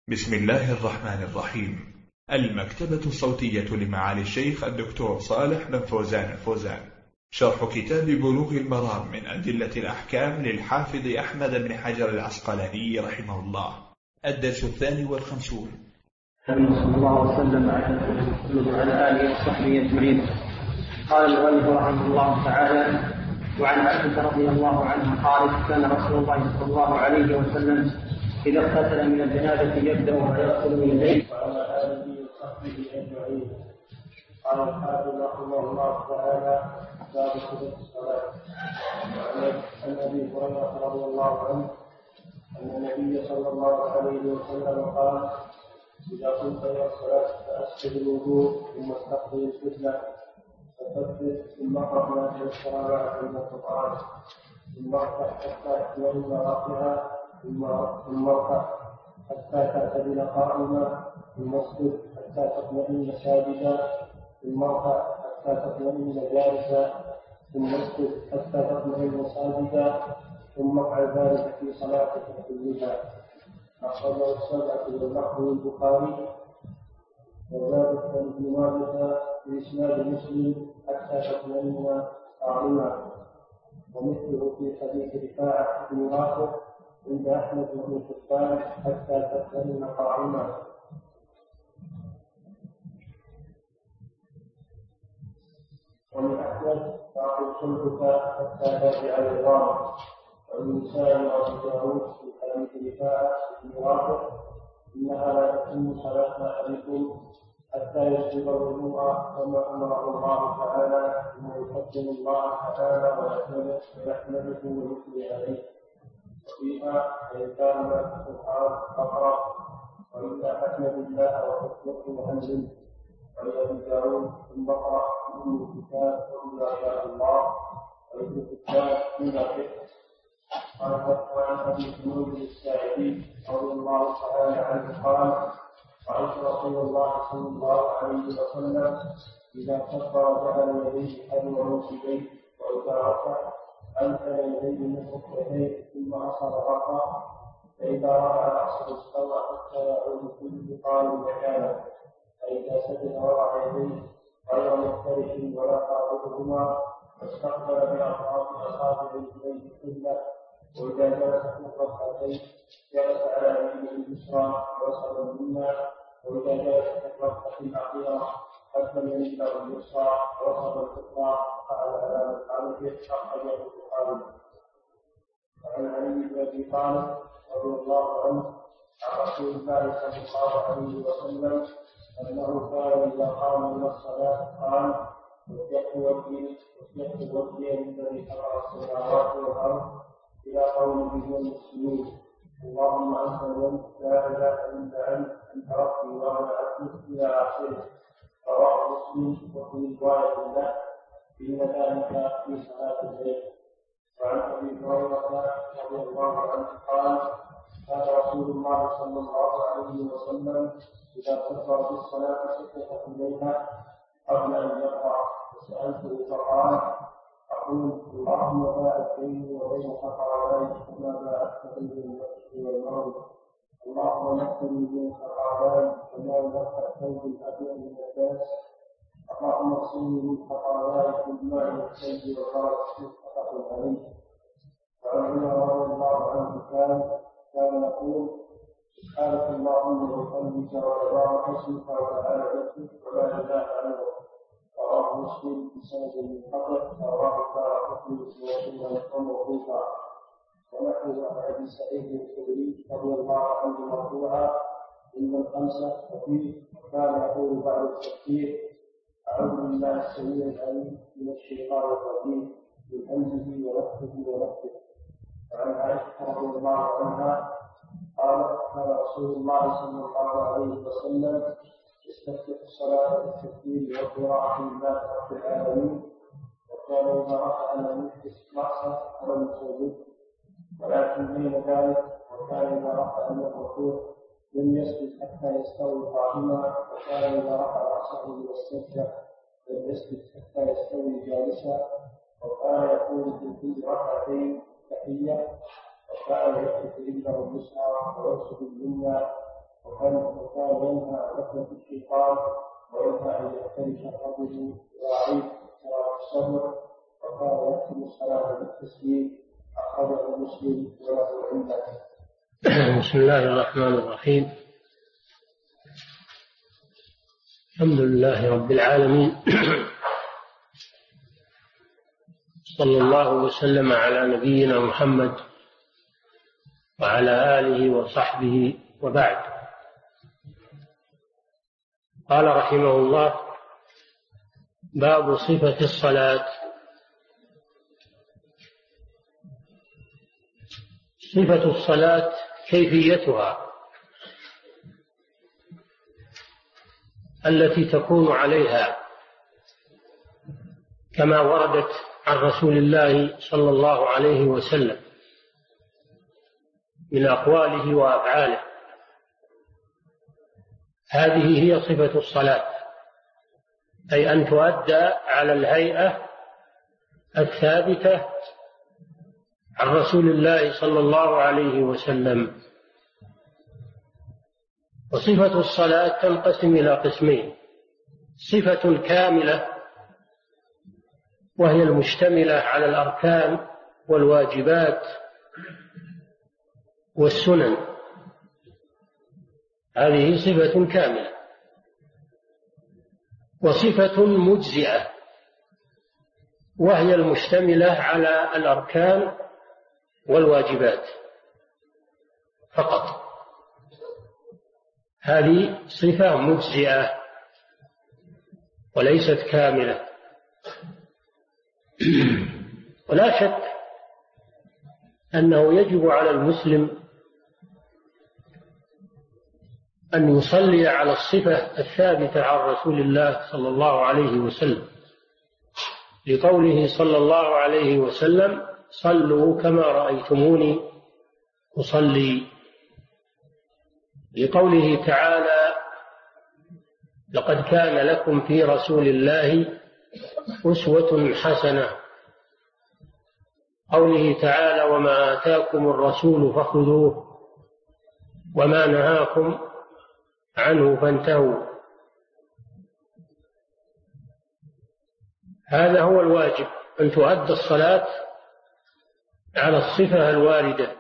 بسم الله الرحمن الرحيم. المكتبة الصوتية لمعالي الشيخ الدكتور صالح بن فوزان الفوزان، شرح كتاب بلوغ المرام من أدلة الأحكام للحافظ أحمد بن حجر العسقلاني رحمه الله، الدرس 52. صلى الله وسلم على آله وصحبه أجمعين. قال المؤلف رحمه الله تعالى: وعن عائشة رضي الله عنها قالت: كان رسول الله صلى الله عليه وسلم إذا اغتسل من الجنابة يبدأ ويغسل من يديه وعلى آله وصحبه أجمعين. قال الحافظ رحمه الله تعالى: باب صفة الصلاة. عن أبي هريرة رضي الله عنه أن النبي صلى الله عليه وسلم قال: إذا قمت إلى الصلاة فأسبغ الوضوء ثم استقبل القبلة فكبر ثم اقرأ ما تيسر من القرآن ثم ارفع حتى تطمئن راكعا ثم ارفع حتى تعتدل قائما ثم اسجد حتى تطمئن ساجدا ثم ارفع حتى تطمئن جالسا ثم اسجد حتى تطمئن ساجدا ثم افعل ذلك في صلاتك كلها. أخرجه السبعة واللفظ البخاري وزاد ابن ماجه بإسناد مسلم حتى تطمئن قائما، ومثله في حديث رفاعة بن رافع عند أحمد بن حبان حتى تطمئن قائما. ومن أحمد فأقل صلبك حتى ترجع العظام. والنساء وأبي داود في حديث رفاعة بن رافع إنها لا تتم صلاة أحدكم حتى يسبغ الوضوء كما أمره الله تعالى ثم يقدم الله تعالى ويحمده ويثني عليه. وفيها إن كان القرآن فقرأ وإلا حكم بالله وحكمه وأمره. ولأبي داود ثم اقرأ من الكتاب وإذا شاء الله وابن الكتاب من الفقه. وعن أبي حميد الساعدي رضي الله تعالى عنه قال: رأيت رسول الله صلى الله عليه وسلم إذا كبر جعل يديه حذو منكبيه وإذا رفع أنزل يديه من ركبتيه ثم أصل رفع، فإذا رفع رأسه استوى حتى يعود كل قال مكانه، فإذا سجد وضع يديه غير مفترش ولا قابضهما واستقبل بأطراف أصابعه إليه قبلة، وإذا جلس في الركعتين جلس على يمينه اليسرى ووسط اليمنى، وإذا جلس في الركعة الأخيرة قدم يمينه اليسرى ووسط اليسرى فعل على مقامه. أخرجه البخاري. وعن علي بن أبي طالب رضي الله عنه عن رسول الله صلى الله عليه وسلم أنه كان إذا قام إلى الصلاة قال: وجهت وجهي للذي خلق السماوات والأرض إلى قوله والمسلمين: اللهم أنت من لا إله إلا أنت ربي وأنا عبدك إلى آخره. رواه مسلم. وفي رواية له: إن ذلك في صلاة الليل. وعن أبي هريرة رضي الله عنه قال: كان رسول الله صلى الله عليه وسلم إذا كبر في الصلاة سكت إليها قبل أن يقرأ، فسألته فقال: أقول اللهم باعد بيني وبين خطاياي كما باعدت بين المشرق والمغرب. اللهم نقني من خطاياي كما ينقى الثوب الأبيض من الدنس. اللهم اغسلني من خطاياي بالماء والثلج والبرد. متفق عليه. وعن عمر رضي الله عنه كان يقول: سبحانك اللهم وبحمدك وتبارك اسمك وتعالى جدك ولا اله الا انت. رواه مسلم بسند منقطع ورواه الدارقطني وسنده موقوفا. ونحو عن ابي سعيد الخدري رضي الله عنه مرفوعا: ان الخمسه وفيه كان يقول بعد التكبير: اعوذ بالله السميع العليم من الشيطان الرجيم من همزه ونفخه ونفخه. وعن عائشه رضي الله عنها قال: كان رسول الله صلى الله عليه وسلم يستفتح الصلاة بالتكبير والقراءة لله رب العالمين، وكان إذا رفع لم يحدث رأسه ولم يسجد، ولكن بين ذلك وكان إذا رفع من الركوع لم يسجد حتى يستوي قائما، وكان إذا رفع رأسه من السجدة لم يسجد حتى يستوي جالسا، وكان يقول في كل ركعتين تحية، وكان يحدث رجله اليسرى ويرسل اليمنى وكان ينهى عن ركبة الشيطان وينهى أن يفترش الرجل ويعيد صلاة الصبر وكان يختم الصلاة بالتسليم أخرجه مسلم وله عنده. بسم الله الرحمن الرحيم. الحمد لله رب العالمين، صلى الله وسلم على نبينا محمد وعلى آله وصحبه وبعد. قال رحمه الله: باب صفة الصلاة. صفة الصلاة كيفيتها التي تكون عليها كما وردت عن رسول الله صلى الله عليه وسلم من أقواله وأفعاله. هذه هي صفة الصلاة، أي أن تؤدى على الهيئة الثابتة عن رسول الله صلى الله عليه وسلم. وصفة الصلاة تنقسم إلى قسمين: صفة كاملة وهي المشتملة على الأركان والواجبات والسنن، هذه صفة كاملة. وصفة مجزئة وهي المشتملة على الأركان والواجبات فقط، هذه صفة مجزئة وليست كاملة. ولا شك أنه يجب على المسلم أن يصلي على الصفة الثابتة عن رسول الله صلى الله عليه وسلم، لقوله صلى الله عليه وسلم: صلوا كما رأيتموني أصلي. لقوله تعالى: لقد كان لكم في رسول الله أسوة حسنة. قوله تعالى: وما آتاكم الرسول فخذوه وما نهاكم عنه فانتهوا. هذا هو الواجب، أن تؤدى الصلاة على الصفة الواردة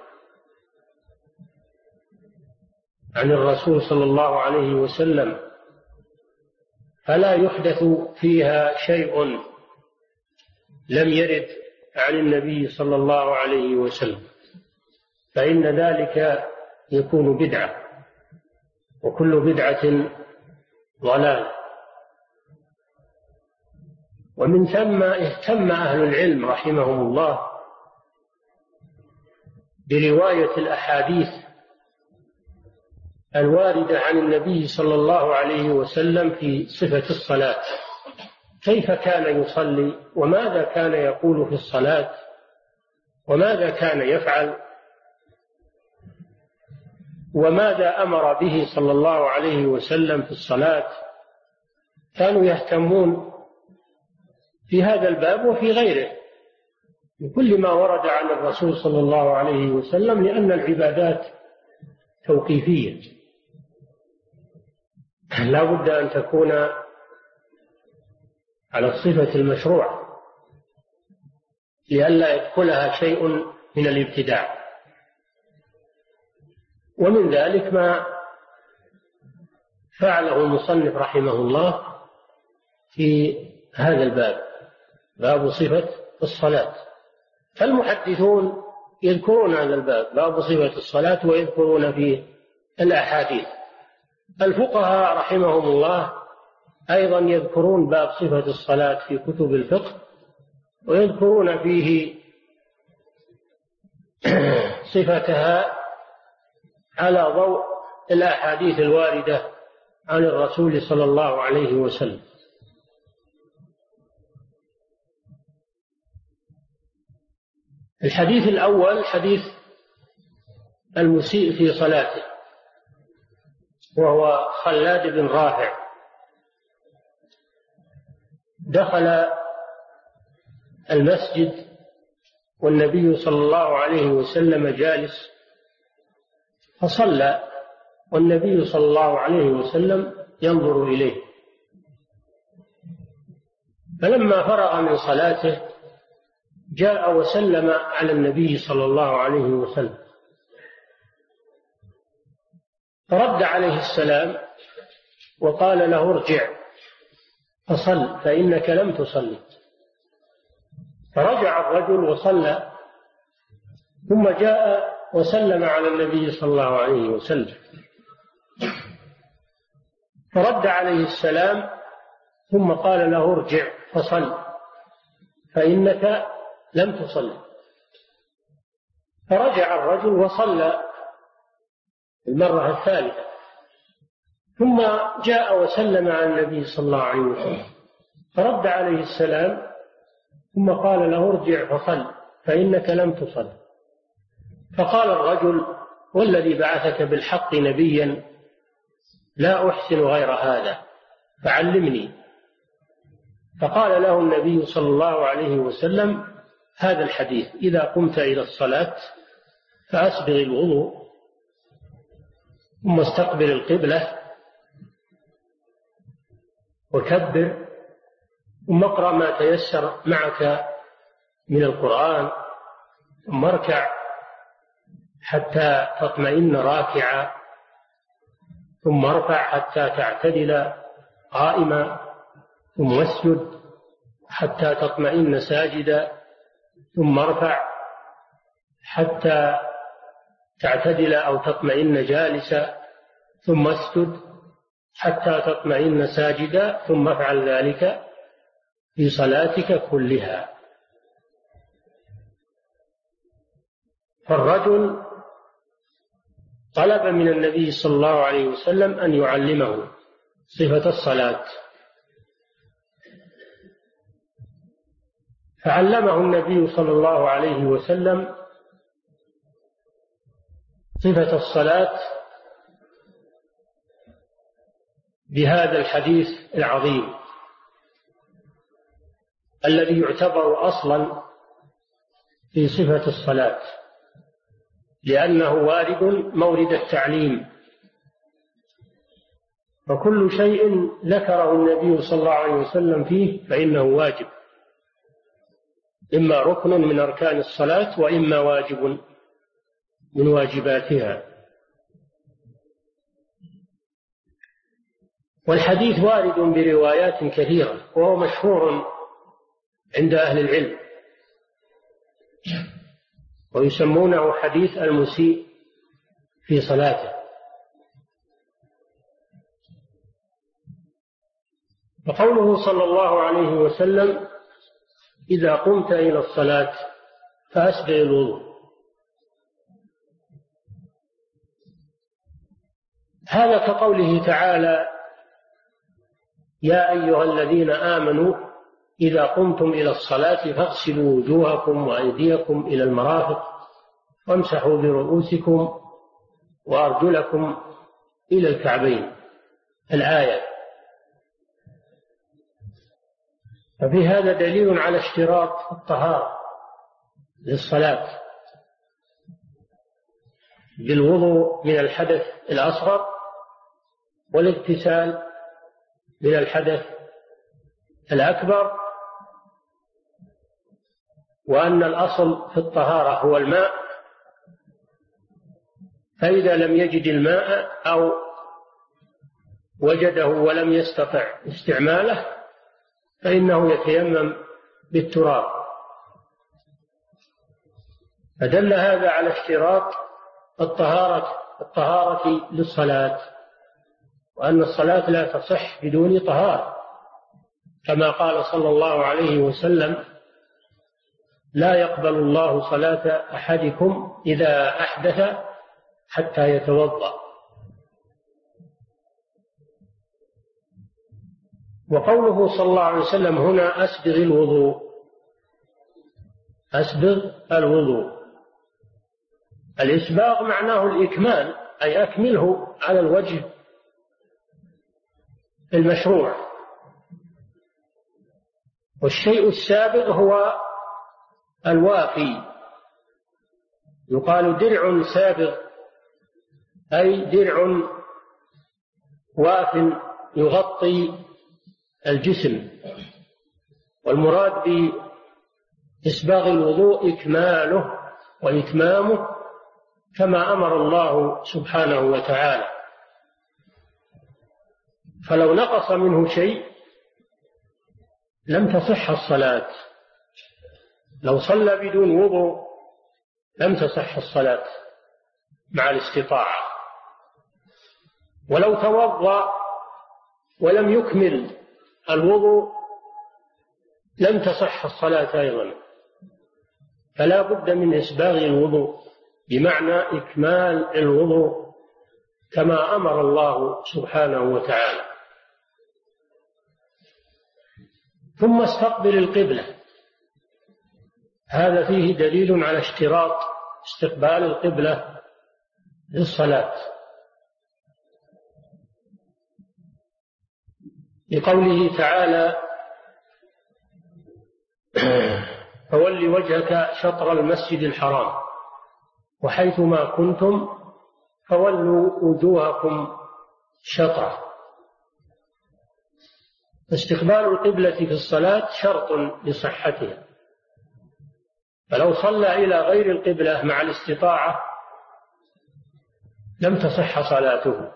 عن الرسول صلى الله عليه وسلم، فلا يحدث فيها شيء لم يرد عن النبي صلى الله عليه وسلم، فإن ذلك يكون بدعة، وكل بدعة ضلال. ومن ثم اهتم أهل العلم رحمهم الله برواية الأحاديث الواردة عن النبي صلى الله عليه وسلم في صفة الصلاة، كيف كان يصلي، وماذا كان يقول في الصلاة، وماذا كان يفعل، وماذا أمر به صلى الله عليه وسلم في الصلاة. كانوا يهتمون في هذا الباب وفي غيره بكل ما ورد عن الرسول صلى الله عليه وسلم، لأن العبادات توقيفية، لا بد أن تكون على الصفة المشروعة لئلا يدخلها شيء من الابتداع. ومن ذلك ما فعله المصنف رحمه الله في هذا الباب، باب صفة الصلاة. فالمحدثون يذكرون هذا الباب، باب صفة الصلاة، ويذكرون فيه الأحاديث. الفقهاء رحمهم الله أيضا يذكرون باب صفة الصلاة في كتب الفقه، ويذكرون فيه صفتها على ضوء الأحاديث الواردة عن الرسول صلى الله عليه وسلم. الحديث الأول حديث المسيء في صلاته، وهو خلاد بن رافع. دخل المسجد والنبي صلى الله عليه وسلم جالس، فصلى والنبي صلى الله عليه وسلم ينظر إليه. فلما فرغ من صلاته جاء وسلم على النبي صلى الله عليه وسلم، فرد عليه السلام وقال له: ارجع فصل فإنك لم تصلي. فرجع الرجل وصلى، ثم جاء وسلم على النبي صلى الله عليه وسلم، فرد عليه السلام ثم قال له: ارجع فصل فإنك لم تصلي. فرجع الرجل وصلى المرة الثالثة، ثم جاء وسلم على النبي صلى الله عليه وسلم، فرد عليه السلام ثم قال له: ارجع فصل فإنك لم تصل. فقال الرجل: والذي بعثك بالحق نبيا لا أحسن غير هذا فعلمني. فقال له النبي صلى الله عليه وسلم هذا الحديث: إذا قمت إلى الصلاة فأسبغ الوضوء ثم استقبل القبلة وكبر، ثم اقرأ ما تيسر معك من القرآن، ثم اركع حتى تطمئن راكعا، ثم ارفع حتى تعتدل قائما، ثم اسجد حتى تطمئن ساجدا، ثم ارفع حتى تعتدل أو تطمئن جالسا، ثم اسجد حتى تطمئن ساجدا، ثم افعل ذلك في صلاتك كلها. فالرجل طلب من النبي صلى الله عليه وسلم أن يعلمه صفة الصلاة، فعلمه النبي صلى الله عليه وسلم صفة الصلاة بهذا الحديث العظيم الذي يعتبر أصلا في صفة الصلاة، لأنه وارد مورد التعليم، فكل شيء ذكره النبي صلى الله عليه وسلم فيه فإنه واجب، إما ركن من أركان الصلاة وإما واجب من واجباتها. والحديث وارد بروايات كثيرة، وهو مشهور عند أهل العلم، ويسمونه حديث المسيء في صلاته. وقوله صلى الله عليه وسلم: إذا قمت إلى الصلاة فأسبغ الوضوء، هذا كقوله تعالى: يا أيها الذين آمنوا إذا قمتم إلى الصلاة فاغسلوا وجوهكم وأيديكم إلى المرافق وامسحوا برؤوسكم وأرجلكم إلى الكعبين، الآية. ففي هذا دليل على اشتراط الطهارة للصلاة بالوضوء من الحدث الأصغر والاغتسال من الحدث الأكبر، وأن الأصل في الطهارة هو الماء، فإذا لم يجد الماء أو وجده ولم يستطع استعماله فإنه يتيمم بالتراب. فدل هذا على اشتراط الطهارة للصلاة، وأن الصلاة لا تصح بدون طهارة، كما قال صلى الله عليه وسلم: لا يقبل الله صلاة أحدكم إذا أحدث حتى يتوضأ. وقوله صلى الله عليه وسلم هنا: أسبغ الوضوء، أسبغ الوضوء، الإسباغ معناه الإكمال، أي أكمله على الوجه المشروع. والشيء السابغ هو الوافي، يقال درع سابغ، أي درع واف يغطي الجسم، والمراد بإسباغ الوضوء إكماله وإتمامه كما أمر الله سبحانه وتعالى. فلو نقص منه شيء لم تصح الصلاة، لو صلى بدون وضوء لم تصح الصلاة مع الاستطاعة، ولو توضأ ولم يكمل الوضوء لم تصح الصلاة أيضا. فلا بد من إسباغ الوضوء بمعنى إكمال الوضوء كما أمر الله سبحانه وتعالى. ثم استقبل القبلة، هذا فيه دليل على اشتراط استقبال القبلة للصلاة، لقوله تعالى: فول وجهك شطر المسجد الحرام وحيثما كنتم فولوا وجوهكم شطره. استقبال القبلة في الصلاة شرط لصحتها، فلو صلى إلى غير القبلة مع الاستطاعة لم تصح صلاته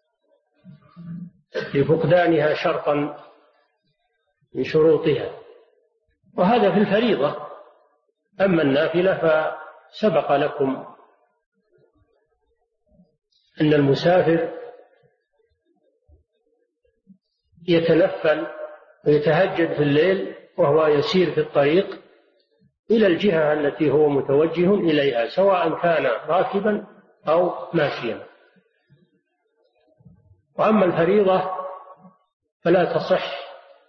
لفقدانها شرطا من شروطها، وهذا في الفريضة. أما النافلة فسبق لكم أن المسافر يتنفل ويتهجد في الليل وهو يسير في الطريق إلى الجهة التي هو متوجه إليها، سواء كان راكبا أو ماشيا. وأما الفريضة فلا تصح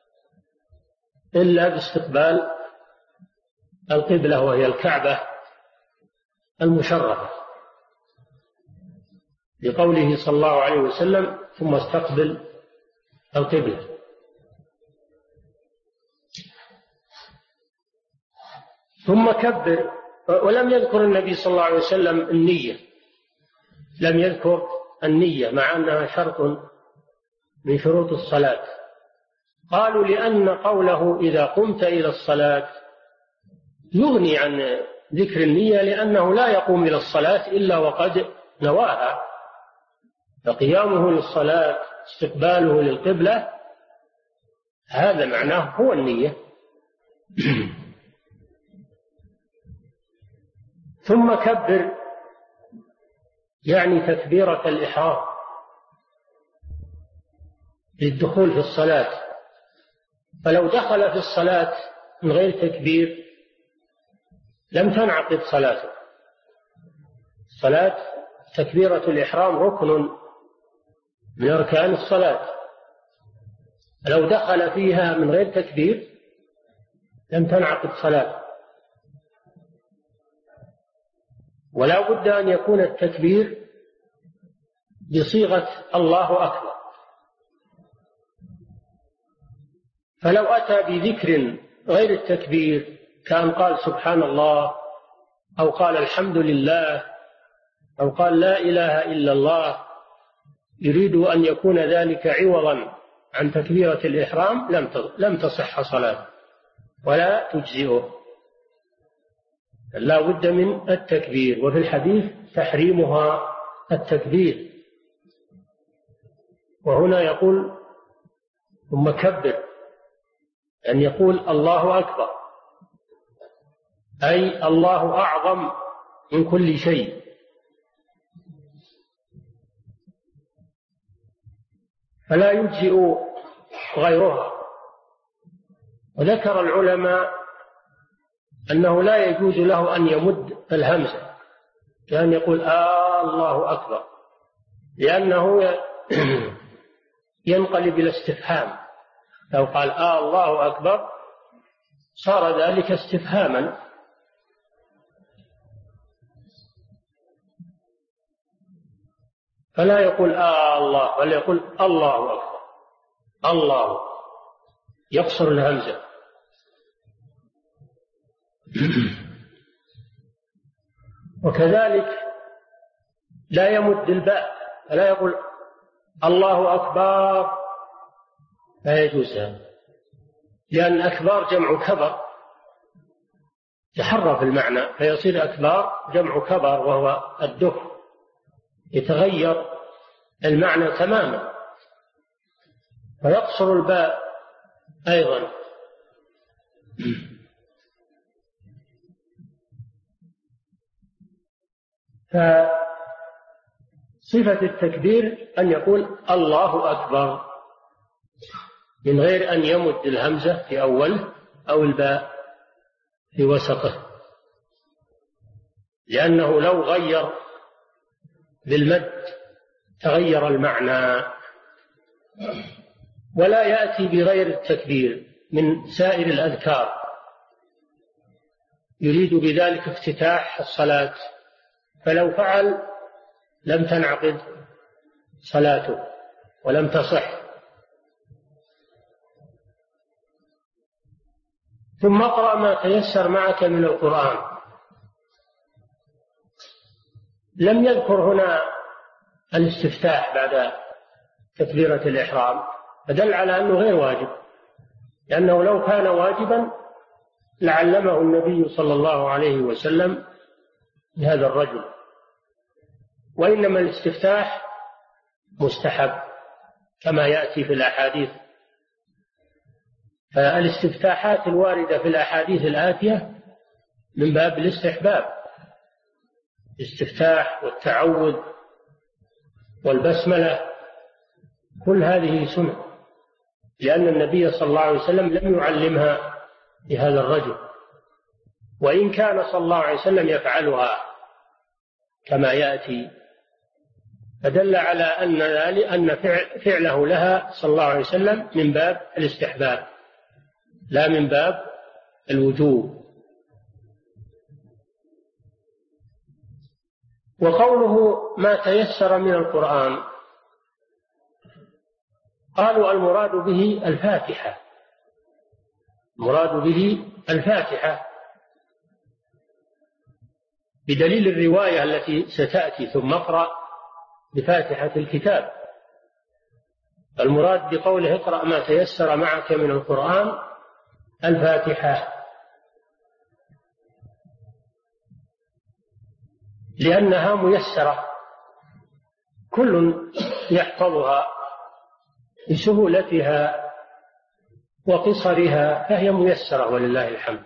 إلا باستقبال القبلة وهي الكعبة المشرفة، لقوله صلى الله عليه وسلم: ثم استقبل القبلة. ثم كبر. ولم يذكر النبي صلى الله عليه وسلم النية، لم يذكر النية مع أنها شرط من شروط الصلاة. قالوا لأن قوله إذا قمت إلى الصلاة يغني عن ذكر النية، لأنه لا يقوم إلى الصلاة إلا وقد نواها، فقيامه للصلاة استقباله للقبلة هذا معناه هو النية. ثم كبر يعني تكبيرة الإحرام للدخول في الصلاة، فلو دخل في الصلاة من غير تكبير لم تنعقد صلاته. الصلاة تكبيرة الإحرام ركن من أركان الصلاة، لو دخل فيها من غير تكبير لم تنعقد صلاة. ولا بد أن يكون التكبير بصيغة الله أكبر، فلو أتى بذكر غير التكبير كان قال سبحان الله أو قال الحمد لله أو قال لا إله إلا الله يريد أن يكون ذلك عوضا عن تكبيرة الإحرام لم تصح صلاة ولا تجزئه، لا بد من التكبير. وفي الحديث تحريمها التكبير، وهنا يقول ثم كبر أن يقول الله أكبر، أي الله أعظم من كل شيء. فلا يجزئ غيرها. وذكر العلماء أنه لا يجوز له أن يمد الهمزة كأن يقول الله أكبر، لأنه ينقلب إلى استفهام. لو قال الله أكبر صار ذلك استفهاما. فلا يقول الله بل يقول الله أكبر، الله، يقصر الهمزة. وكذلك لا يمد الباء، فلا يقول الله أكبر لا يجوز هذا، لأن أكبار جمع كبر، يحرف المعنى فيصير أكبار جمع كبر وهو الدف، يتغير المعنى تماما، ويقصر الباء أيضا. فصفة التكبير أن يقول الله أكبر من غير أن يمد الهمزة في أوله أو الباء في وسطه، لأنه لو غير بالمد تغير المعنى. ولا يأتي بغير التكبير من سائر الأذكار، يريد بذلك افتتاح الصلاة، فلو فعل لم تنعقد صلاته ولم تصح. ثم اقرأ ما تيسر معك من القرآن. لم يذكر هنا الاستفتاح بعد تكبيرة الإحرام، فدل على أنه غير واجب، لأنه لو كان واجبا لعلمه النبي صلى الله عليه وسلم لهذا الرجل، وإنما الاستفتاح مستحب كما يأتي في الأحاديث. فالاستفتاحات الواردة في الأحاديث الآتية من باب الاستحباب، الاستفتاح والتعوذ والبسملة كل هذه سنة، لأن النبي صلى الله عليه وسلم لم يعلمها لهذا الرجل، وإن كان صلى الله عليه وسلم يفعلها كما يأتي، فدل على أن فعله لها صلى الله عليه وسلم من باب الاستحباب لا من باب الوجوب. وقوله ما تيسر من القرآن، قالوا المراد به الفاتحة، المراد به الفاتحة بدليل الرواية التي ستأتي ثم اقرأ بفاتحة الكتاب. المراد بقوله اقرأ ما تيسر معك من القرآن الفاتحة، لأنها ميسرة كل يحفظها لسهولتها وقصرها، فهي ميسرة ولله الحمد.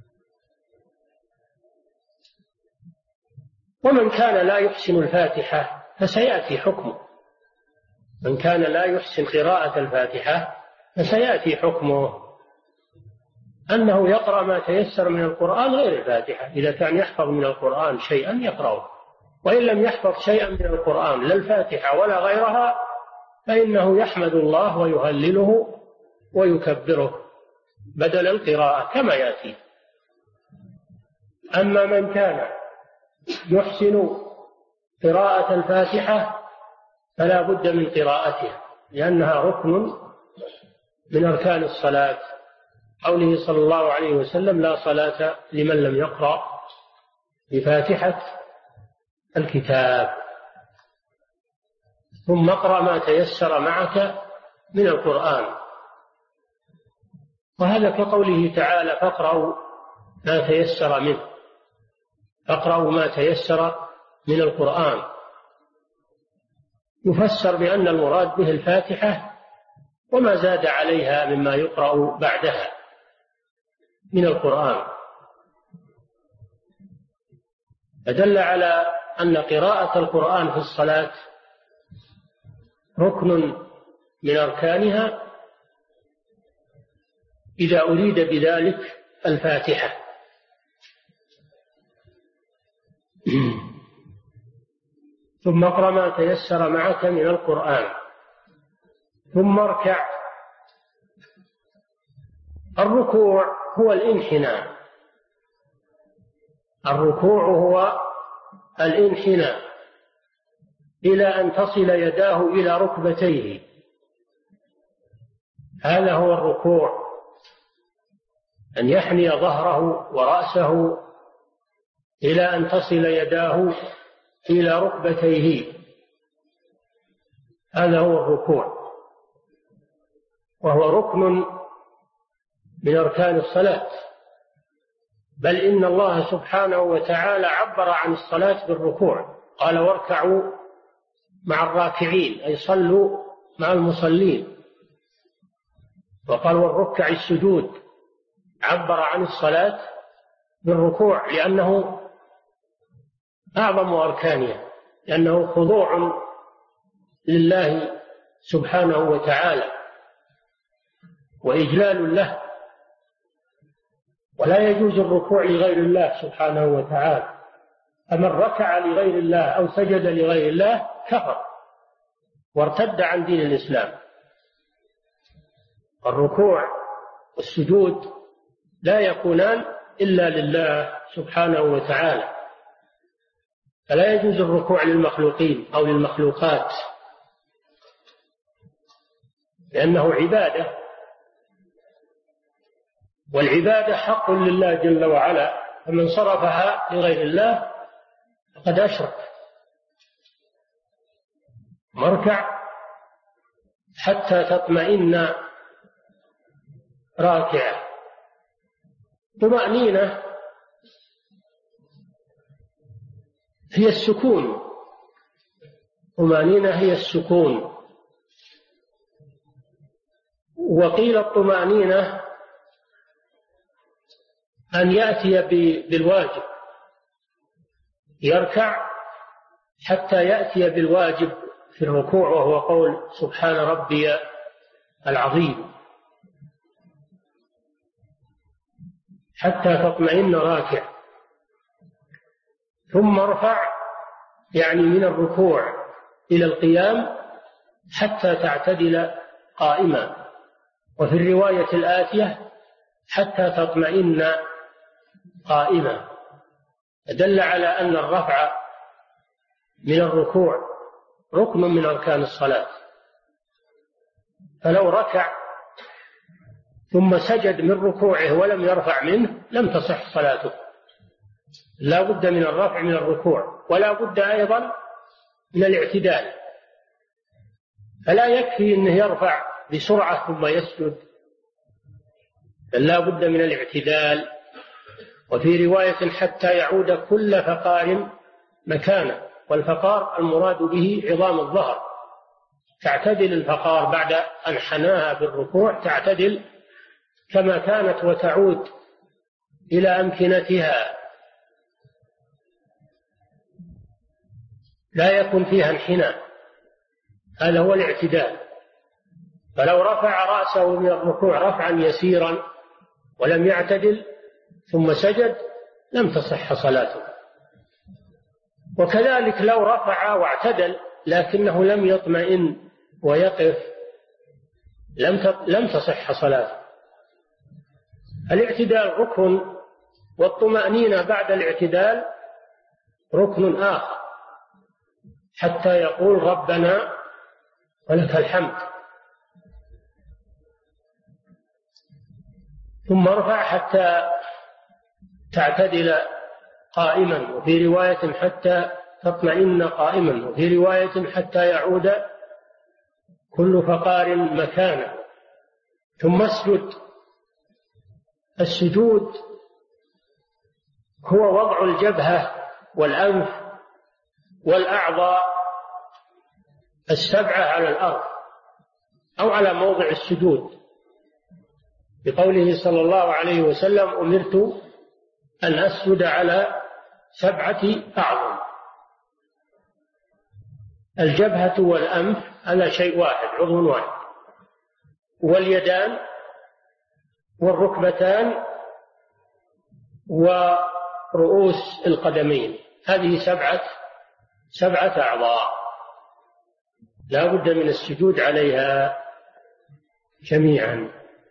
ومن كان لا يحسن الفاتحة فسيأتي حكمه، من كان لا يحسن قراءة الفاتحة فسيأتي حكمه أنه يقرأ ما تيسر من القرآن غير الفاتحة، إذا كان يحفظ من القرآن شيئا يقرأه، وإن لم يحفظ شيئا من القرآن لا الفاتحة ولا غيرها فإنه يحمد الله ويهلله ويكبره بدل القراءة كما يأتي. أما من كان يحسن قراءة الفاتحة فلا بد من قراءتها، لأنها ركن من أركان الصلاة، قوله صلى الله عليه وسلم لا صلاة لمن لم يقرأ بفاتحة الكتاب. ثم اقرأ ما تيسر معك من القرآن، وهذا كقوله تعالى فاقرأوا ما تيسر منه، فاقرأوا ما تيسر من القرآن، يفسر بأن المراد به الفاتحة وما زاد عليها مما يقرأ بعدها من القرآن، فدل على أن قراءة القرآن في الصلاة ركن من أركانها إذا أريد بذلك الفاتحة. ثم اقرأ ما تيسر معك من القرآن ثم اركع. الركوع هو الانحناء، الركوع هو الانحناء إلى أن تصل يداه إلى ركبتيه، هذا هو الركوع، أن يحني ظهره ورأسه إلى أن تصل يداه إلى ركبتيه، هذا هو الركوع، وهو ركن من أركان الصلاة. بل إن الله سبحانه وتعالى عبر عن الصلاة بالركوع، قال واركعوا مع الراكعين، أي صلوا مع المصلين. وقال والركع السجود، عبر عن الصلاة بالركوع لأنه أعظم أركانها، لأنه خضوع لله سبحانه وتعالى وإجلال له، ولا يجوز الركوع لغير الله سبحانه وتعالى. فمن ركع لغير الله أو سجد لغير الله كفر وارتد عن دين الإسلام. الركوع والسجود لا يكونان إلا لله سبحانه وتعالى، فلا يجوز الركوع للمخلوقين أو للمخلوقات، لأنه عبادة، والعبادة حق لله جل وعلا، فمن صرفها لغير الله فقد أشرك. مركع حتى تطمئن راكعة. طمأنينة هي السكون، طمأنينة هي السكون. وقيل الطمأنينة أن يأتي بالواجب، يركع حتى يأتي بالواجب في الركوع، وهو قول سبحان ربي العظيم، حتى تطمئن راكع. ثم ارفع، يعني من الركوع إلى القيام حتى تعتدل قائما. وفي الرواية الآتية حتى تطمئن قائما، دل على أن الرفع من الركوع ركن من أركان الصلاة. فلو ركع ثم سجد من ركوعه ولم يرفع منه لم تصح صلاته، لا بد من الرفع من الركوع، ولا بد أيضا من الاعتدال. فلا يكفي أنه يرفع بسرعة ثم يسجد، بل لا بد من الاعتدال. وفي رواية حتى يعود كل فقار مكانه، والفقار المراد به عظام الظهر، تعتدل الفقار بعد أن حناها بالركوع، تعتدل كما كانت وتعود إلى أمكنتها، لا يكون فيها انحناء، هذا هو الاعتدال. فلو رفع رأسه من الركوع رفعا يسيرا ولم يعتدل ثم سجد لم تصح صلاته. وكذلك لو رفع واعتدل لكنه لم يطمئن ويقف لم تصح صلاته. الاعتدال ركن، والطمأنينة بعد الاعتدال ركن آخر، حتى يقول ربنا ولك الحمد. ثم ارفع حتى تعتدل قائما، وفي رواية حتى تطمئن قائما، وفي رواية حتى يعود كل فقار مكانه. ثم اسجد. السجود هو وضع الجبهة والأنف والأعضاء السبعة على الأرض أو على موضع السجود، بقوله صلى الله عليه وسلم أمرت أن أسجد على 7 أعظم. الجبهة والأنف هذا شيء واحد، عضو واحد، واليدان والركبتان ورؤوس القدمين، هذه 7 أعضاء لا بد من السجود عليها جميعا.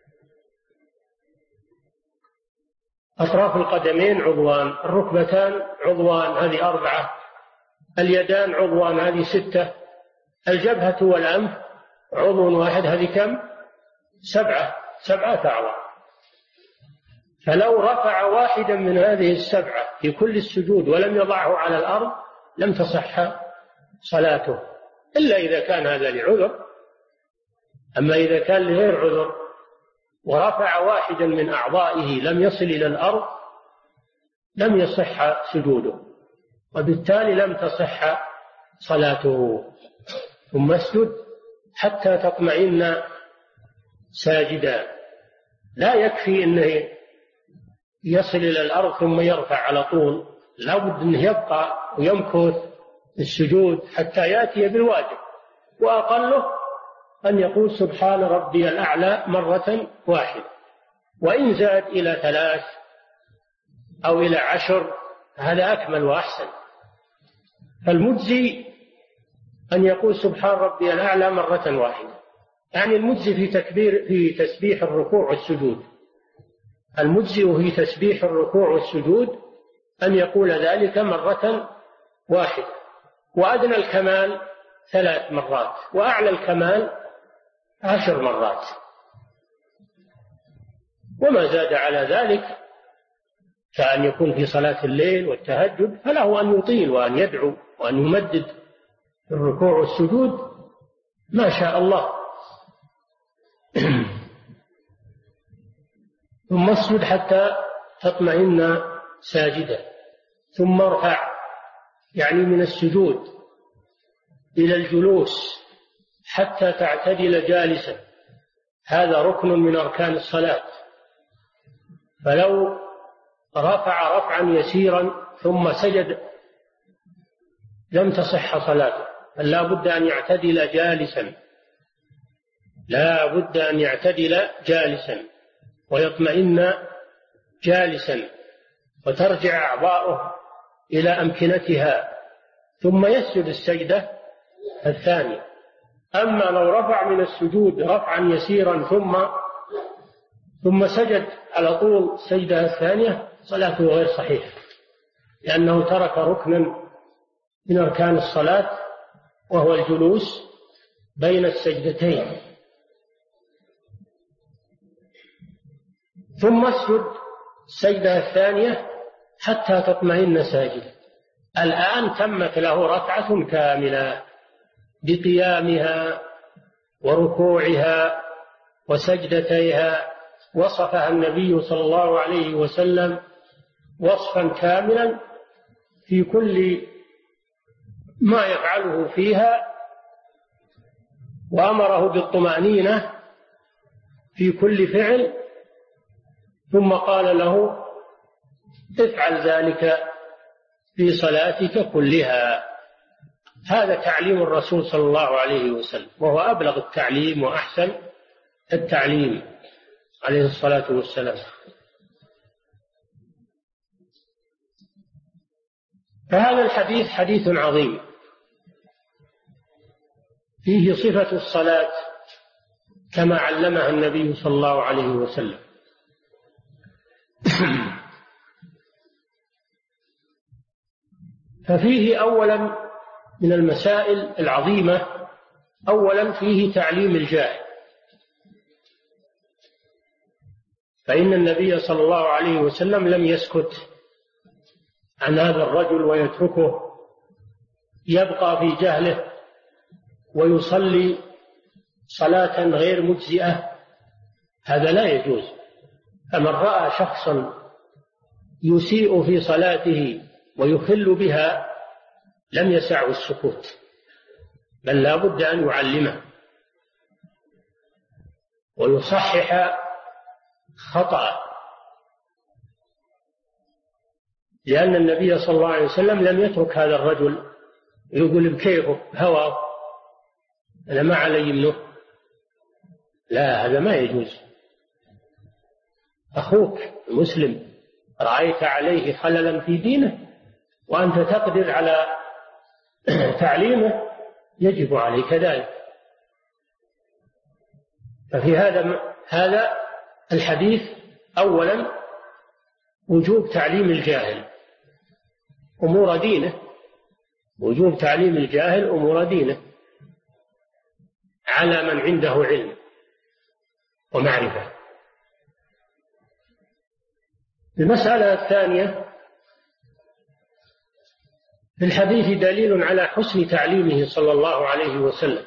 أطراف القدمين عضوان، الركبتان عضوان هذه 4، اليدان عضوان هذه 6، الجبهة والأنف عضو واحد هذه كم؟ 7 أعضاء. فلو رفع واحدا من هذه 7 في كل السجود ولم يضعه على الأرض لم تصح صلاته، إلا إذا كان هذا لعذر. أما إذا كان لغير عذر ورفع واحدا من أعضائه لم يصل إلى الأرض لم يصح سجوده، وبالتالي لم تصح صلاته. ثم اسجد حتى تطمئن ساجدا. لا يكفي أنه يصل إلى الأرض ثم يرفع على طول، لا بد أنه يبقى ويمكث السجود حتى يأتي بالواجب، وأقله أن يقول سبحان ربي الأعلى مرة واحدة، وإن زاد إلى 3 أو إلى 10 هذا أكمل وأحسن. فالمجزي أن يقول سبحان ربي الأعلى مرة واحدة، يعني المجزي في تسبيح الركوع والسجود، المجزي في تسبيح الركوع والسجود أن يقول ذلك مرة واحدة، وأدنى الكمال 3 مرات، وأعلى الكمال 10 مرات. وما زاد على ذلك كأن يكون في صلاة الليل والتهجد فله أن يطيل وأن يدعو وأن يمدد في الركوع والسجود ما شاء الله. ثم اسجد حتى تطمئن ساجدا، ثم ارفع يعني من السجود إلى الجلوس حتى تعتدل جالسا، هذا ركن من أركان الصلاة. فلو رفع رفعا يسيرا ثم سجد لم تصح صلاته، بل لا بد أن يعتدل جالسا، لا بد أن يعتدل جالسا ويطمئن جالسا وترجع أعضاؤه إلى أمكنتها، ثم يسجد السجدة الثانية. أما لو رفع من السجود رفعا يسيرا ثم سجد على طول السجدة الثانية صلاته غير صحيحة، لأنه ترك ركنا من أركان الصلاة وهو الجلوس بين السجدتين. ثم اسجد السجدة الثانية حتى تطمئن ساجدا. الآن تمت له ركعة كاملة بقيامها وركوعها وسجدتيها، وصفها النبي صلى الله عليه وسلم وصفا كاملا في كل ما يفعله فيها، وأمره بالطمأنينة في كل فعل، ثم قال له افعل ذلك في صلاتك كلها. هذا تعليم الرسول صلى الله عليه وسلم، وهو أبلغ التعليم وأحسن التعليم عليه الصلاة والسلام. فهذا الحديث حديث عظيم فيه صفة الصلاة كما علمها النبي صلى الله عليه وسلم. ففيه أولا من المسائل العظيمة، أولا فيه تعليم الجاهل، فإن النبي صلى الله عليه وسلم لم يسكت عن هذا الرجل ويتركه يبقى في جهله ويصلي صلاة غير مجزئة، هذا لا يجوز. فمن رأى شخصا يسيء في صلاته ويخل بها لم يسعه السكوت، بل لا بد أن يعلمه ويصحح خطأ، لأن النبي صلى الله عليه وسلم لم يترك هذا الرجل يقول بكيفه هواه أنا ما علي منه، لا، هذا ما يجوز. أخوك المسلم رأيت عليه خللا في دينه وأنت تقدر على تعليمه يجب عليك ذلك. ففي هذا الحديث أولا وجوب تعليم الجاهل أمور دينه، وجوب تعليم الجاهل أمور دينه على من عنده علم ومعرفة. المسألة الثانية في الحديث دليل على حسن تعليمه صلى الله عليه وسلم،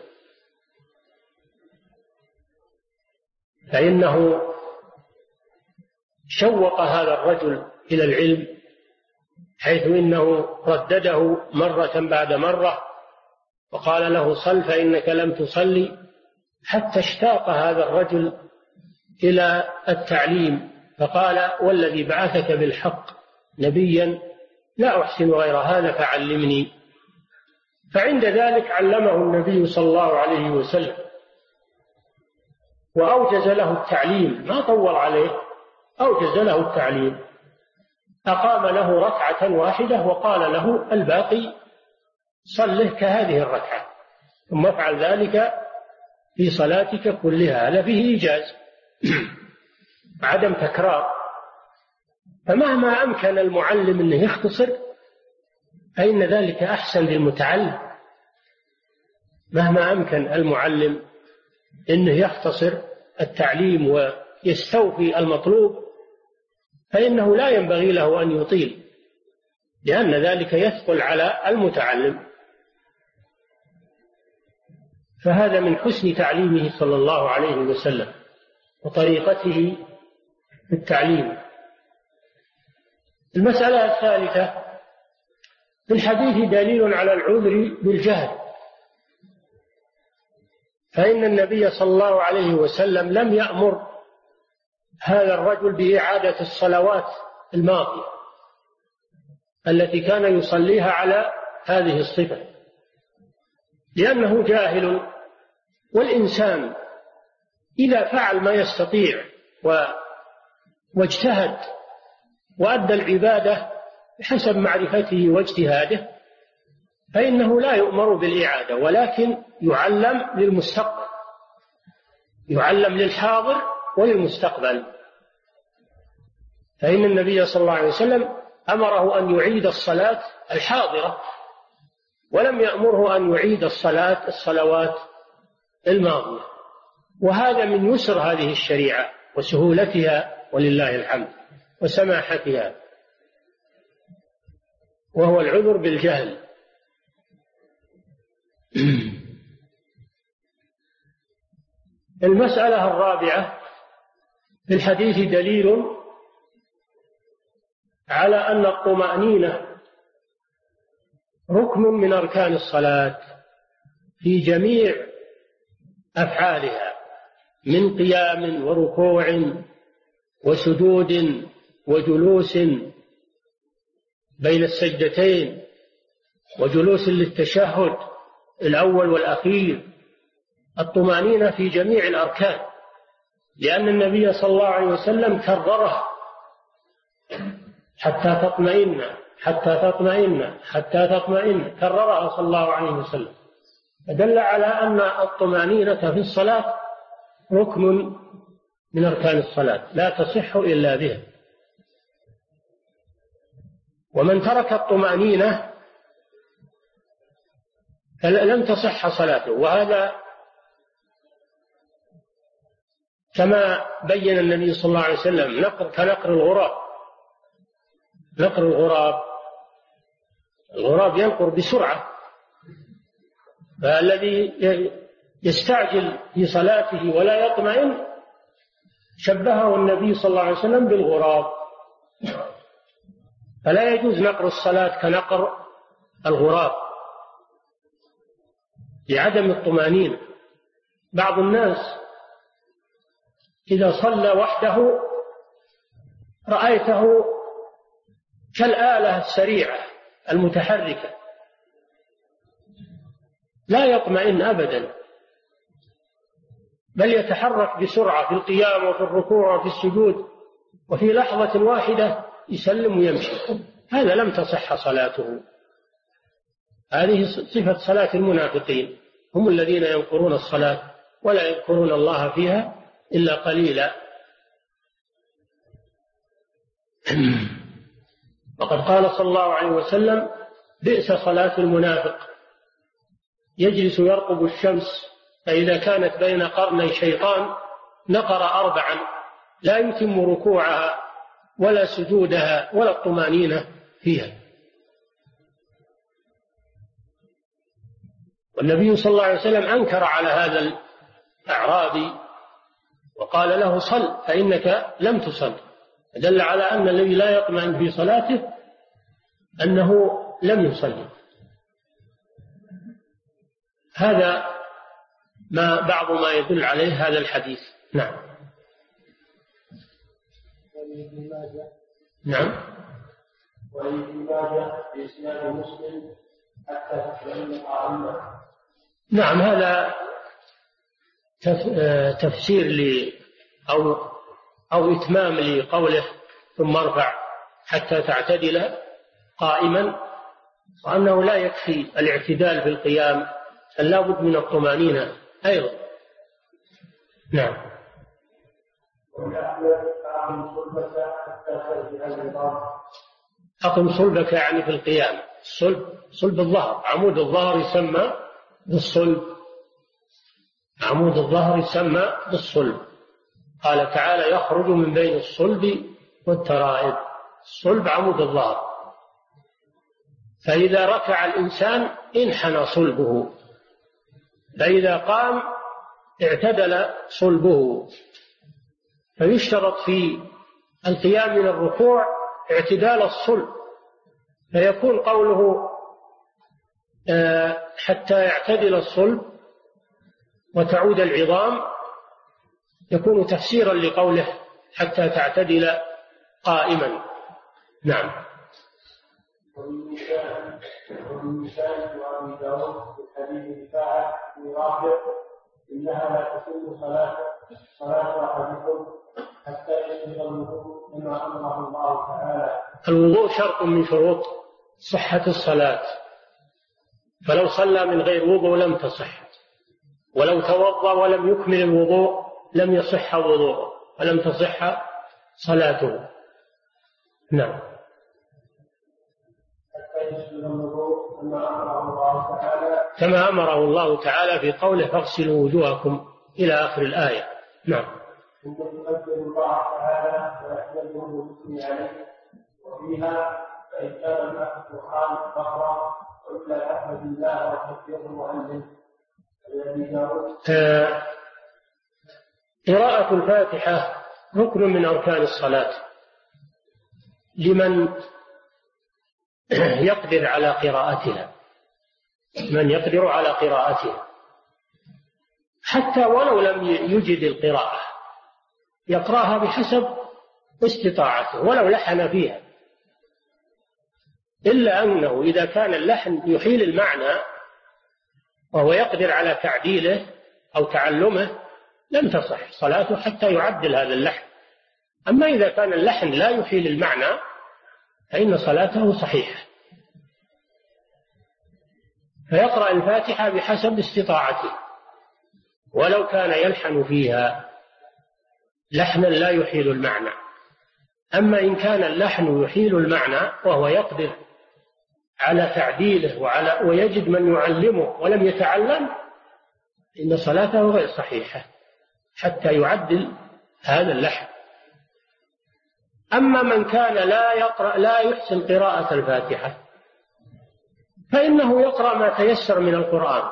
فإنه شوق هذا الرجل إلى العلم، حيث إنه ردده مرة بعد مرة وقال له صل فإنك لم تصلي، حتى اشتاق هذا الرجل إلى التعليم، فقال والذي بعثك بالحق نبيا لا أحسن غير هذا فعلمني. فعند ذلك علمه النبي صلى الله عليه وسلم وأوجز له التعليم، ما طول عليه، أوجز له التعليم، أقام له ركعة واحدة وقال له الباقي صله كهذه الركعة، ثم افعل ذلك في صلاتك كلها. هذا فيه إيجاز عدم تكرار. فمهما أمكن المعلم أنه يختصر فإن ذلك أحسن للمتعلم، مهما أمكن المعلم أنه يختصر التعليم ويستوفي المطلوب فإنه لا ينبغي له أن يطيل، لأن ذلك يثقل على المتعلم. فهذا من حسن تعليمه صلى الله عليه وسلم وطريقته في التعليم. المسألة الثالثة: في الحديث دليل على العذر بالجهل، فإن النبي صلى الله عليه وسلم لم يأمر هذا الرجل بإعادة الصلوات الماضية التي كان يصليها على هذه الصفة، لأنه جاهل، والإنسان إذا فعل ما يستطيع واجتهد وأدى العبادة بحسب معرفته واجتهاده فإنه لا يؤمر بالإعادة، ولكن يعلم للمستقبل، يعلم للحاضر وللمستقبل. فإن النبي صلى الله عليه وسلم أمره أن يعيد الصلاة الحاضرة، ولم يأمره أن يعيد الصلوات الماضية. وهذا من يسر هذه الشريعة وسهولتها ولله الحمد وسماحتها، وهو العذر بالجهل. المسألة الرابعة: في الحديث دليل على أن الطمأنينة ركن من أركان الصلاة في جميع أفعالها، من قيام وركوع وسجود وجلوس بين السجدتين وجلوس للتشهد الأول والأخير. الطمأنينة في جميع الأركان، لأن النبي صلى الله عليه وسلم كررها: حتى تطمئن حتى تطمئن حتى تطمئن، كررها صلى الله عليه وسلم، فدل على أن الطمأنينة في الصلاة ركن من أركان الصلاة لا تصح إلا بها. ومن ترك الطمأنينة لم تصح صلاته، وهذا كما بين النبي صلى الله عليه وسلم كنقر الغراب. نقر الغراب ينقر بسرعة، فالذي يستعجل في صلاته ولا يطمئن شبهه النبي صلى الله عليه وسلم بالغراب. فلا يجوز نقر الصلاة كنقر الغراب لعدم الطمأنينة. بعض الناس إذا صلى وحده رأيته كالآلة السريعة المتحركة، لا يطمئن أبدا، بل يتحرك بسرعة في القيام وفي الركوع وفي السجود، وفي لحظة واحدة يسلم ويمشي. هذا لم تصح صلاته. هذه صفة صلاة المنافقين، هم الذين ينقرون الصلاة ولا يذكرون الله فيها إلا قليلا. وقد قال صلى الله عليه وسلم: بئس صلاة المنافق، يجلس يرقب الشمس، فإذا كانت بين قرني شيطان نقر 4 لا يتم ركوعها ولا سجودها ولا الطمأنينة فيها. والنبي صلى الله عليه وسلم أنكر على هذا الأعرابي وقال له صل فإنك لم تصل، دل على أن الذي لا يطمئن في صلاته أنه لم يصلي. هذا بعض ما يدل عليه هذا الحديث. نعم. نعم. نعم، هذا تفسير أو إتمام لقوله ثم ارفع حتى تعتدل قائما، وأنه لا يكفي الاعتدال في القيام، بل لا بد من الطمأنينة أيضا. نعم. أقم صلبك يعني في القيام، صلب الظهر، عمود الظهر يسمى بالصلب، عمود الظهر يسمى بالصلب. قال تعالى يخرج من بين الصلب والترائب، الصلب عمود الظهر، فإذا ركع الإنسان انحنى صلبه، فإذا قام اعتدل صلبه. فيشترط في القيام من الركوع اعتدال الصلب، فيكون قوله حتى يعتدل الصلب وتعود العظام يكون تفسيرا لقوله حتى تعتدل قائما. نعم. والنساء وابي داود في حديث رفاعة بن رافع انها لا تتم صلاة احدكم حتى يسبغ الوضوء كما امره الله تعالى. الوضوء شرط من شروط صحة الصلاة، فلو صلى من غير وضوء لم تصح، ولو توضأ ولم يكمل الوضوء لم يصح وضوءه ولم تصح صلاته. نعم. كما أمره الله تعالى في قوله فاغسلوا وجوهكم إلى آخر الآية. نعم. الله تعالى ويحمده المسلم عليه وفيها فإن كان القرآن فقرأ قل أحمد الله وتكبير المؤمن. قراءة الفاتحة ركن من أركان الصلاة لمن يقدر على قراءتها، من يقدر على قراءتها حتى ولو لم يجد القراءة يقرأها بحسب استطاعته ولو لحن فيها، إلا أنه إذا كان اللحن يحيل المعنى وهو يقدر على تعديله أو تعلمه لم تصح صلاته حتى يعدل هذا اللحن. أما إذا كان اللحن لا يحيل المعنى فإن صلاته صحيحة، فيقرأ الفاتحة بحسب استطاعته ولو كان يلحن فيها لحنا لا يحيل المعنى. أما إن كان اللحن يحيل المعنى وهو يقدر على تعديله ويجد من يعلمه ولم يتعلم إن صلاته غير صحيحة حتى يعدل هذا اللحن. أما من كان لا يحسن قراءة الفاتحة فإنه يقرأ ما تيسر من القرآن،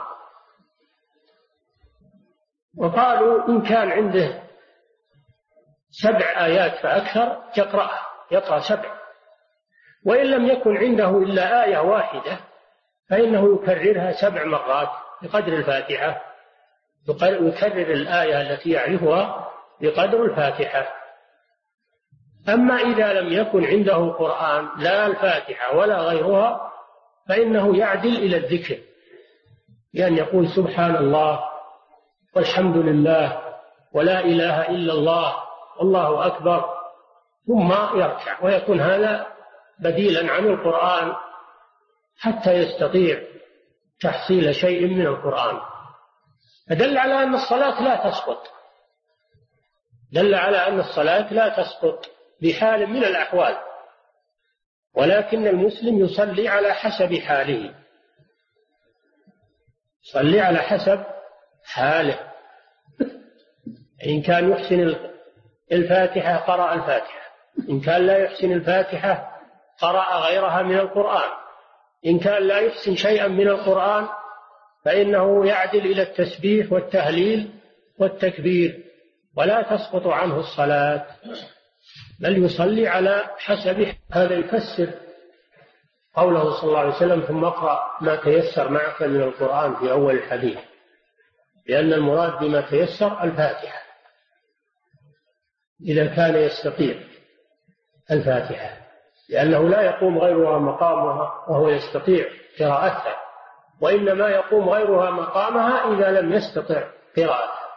وقالوا إن كان عنده 7 آيات فأكثر يقرأ 7، وإن لم يكن عنده إلا آية واحدة فإنه يكررها 7 مرات بقدر الفاتحة، يكرر الآية التي يعرفها بقدر الفاتحة. أما إذا لم يكن عنده قرآن لا الفاتحة ولا غيرها فإنه يعدل إلى الذكر، يعني يقول سبحان الله والحمد لله ولا إله إلا الله والله أكبر ثم يركع، ويكون هذا بديلا عن القرآن حتى يستطيع تحصيل شيء من القرآن. فدل على أن الصلاة لا تسقط، دل على أن الصلاة لا تسقط بحال من الأحوال، ولكن المسلم يصلي على حسب حاله، يصلي على حسب حاله. إن كان يحسن الفاتحة قرأ الفاتحة، إن كان لا يحسن الفاتحة قرأ غيرها من القرآن، إن كان لا يحسن شيئا من القرآن فإنه يعدل إلى التسبيح والتهليل والتكبير، ولا تسقط عنه الصلاة، بل يصلي على حسب هذا. يفسر قوله صلى الله عليه وسلم ثم اقرأ ما تيسر معك من القرآن في أول الحديث، لأن المراد بما تيسر الفاتحة إذا كان يستطيع الفاتحة، لأنه لا يقوم غيرها مقامها وهو يستطيع قراءتها، وإنما يقوم غيرها مقامها إذا لم يستطع قراءتها.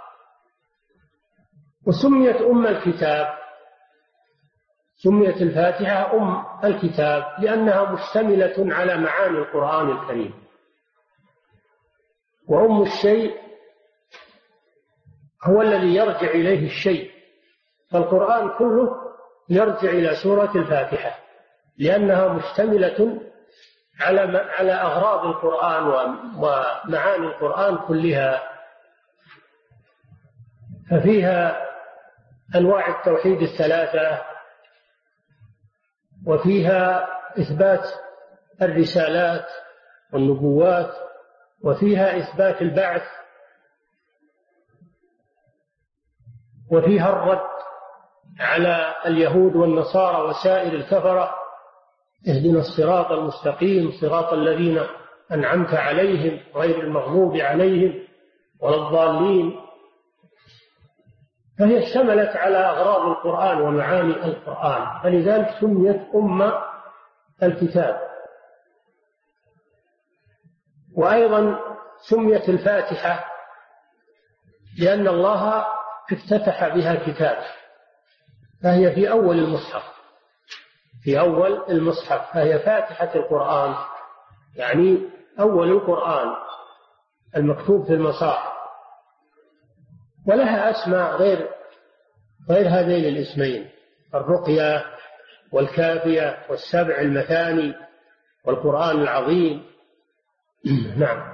وسميت أم الكتاب، سميت الفاتحة أم الكتاب لأنها مشتملة على معاني القرآن الكريم. وأم الشيء هو الذي يرجع إليه الشيء، فالقرآن كله يرجع إلى سورة الفاتحة لأنها مشتملة على أغراض القرآن ومعاني القرآن كلها، ففيها أنواع التوحيد الثلاثة، وفيها إثبات الرسالات والنبوات، وفيها إثبات البعث، وفيها الرد على اليهود والنصارى وسائر الكفرة. اهدنا الصراط المستقيم صراط الذين أنعمت عليهم غير المغضوب عليهم ولا الضالين. فهي اشتملت على أغراض القرآن ومعاني القرآن، فلذلك سميت أم الكتاب. وأيضا سميت الفاتحة لأن الله افتتح بها كتاب، فهي في أول المصحف، في أول المصحف، فهي فاتحة القرآن، يعني أول القرآن المكتوب في المصاحف. ولها أسماء غير هذين الاسمين: الرقية والكافية والسبع المثاني والقرآن العظيم. نعم.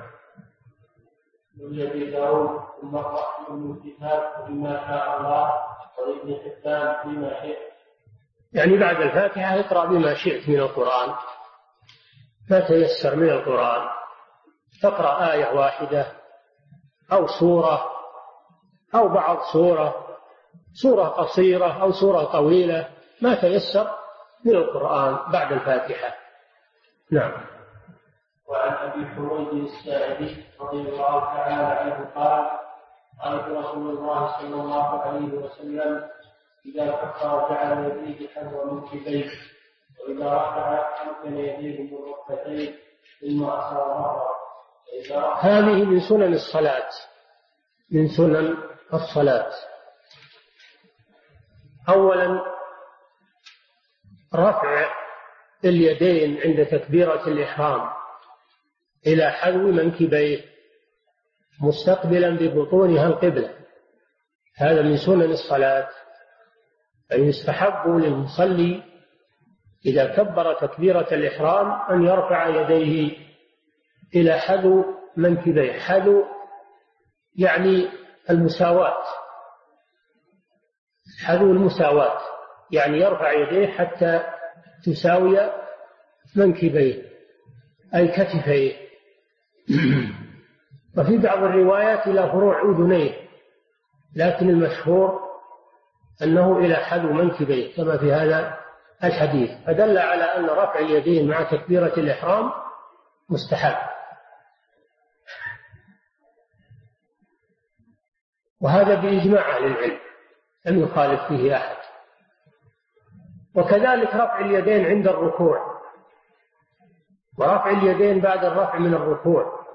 والذي داود ثم اقرأ من الكتاب بما شاء الله، وابن حبان بما شئت. يعني بعد الفاتحة اقرأ بما شئت من القرآن، ما تيسر من القرآن، تقرأ آية واحدة أو سورة أو بعض سورة قصيرة أو سورة طويلة، ما تيسر من القرآن بعد الفاتحة. نعم. وعن أبي حميد الساعدي رضي الله تعالى عنه قال: قال رسول الله صلى الله عليه وسلم: إذا كفر جعل يديه حذو منكبيه، وإذا رفع أمكن يديه من ركبتيه ثم أسر ظهره. هذه من سنن الصلاة، من سنن الصلاة. أولا رفع اليدين عند تكبيرة الإحرام إلى حذو منكبيه مستقبلا ببطونها القبلة، هذا من سنن الصلاة. فيستحب للمصلي إذا كبر تكبيرة الإحرام أن يرفع يديه إلى حذو منكبيه. حذو يعني المساواة، حذو المساواة يعني يرفع يديه حتى تساوي منكبيه أي كتفيه. وفي بعض الروايات إلى فروع أذنيه، لكن المشهور أنه إلى حذو منكبيه كما في هذا الحديث، فدل على أن رفع اليدين مع تكبيرة الإحرام مستحب، وهذا بإجماع أهل العلم لم يخالف فيه أحد. وكذلك رفع اليدين عند الركوع، ورفع اليدين بعد الرفع من الركوع.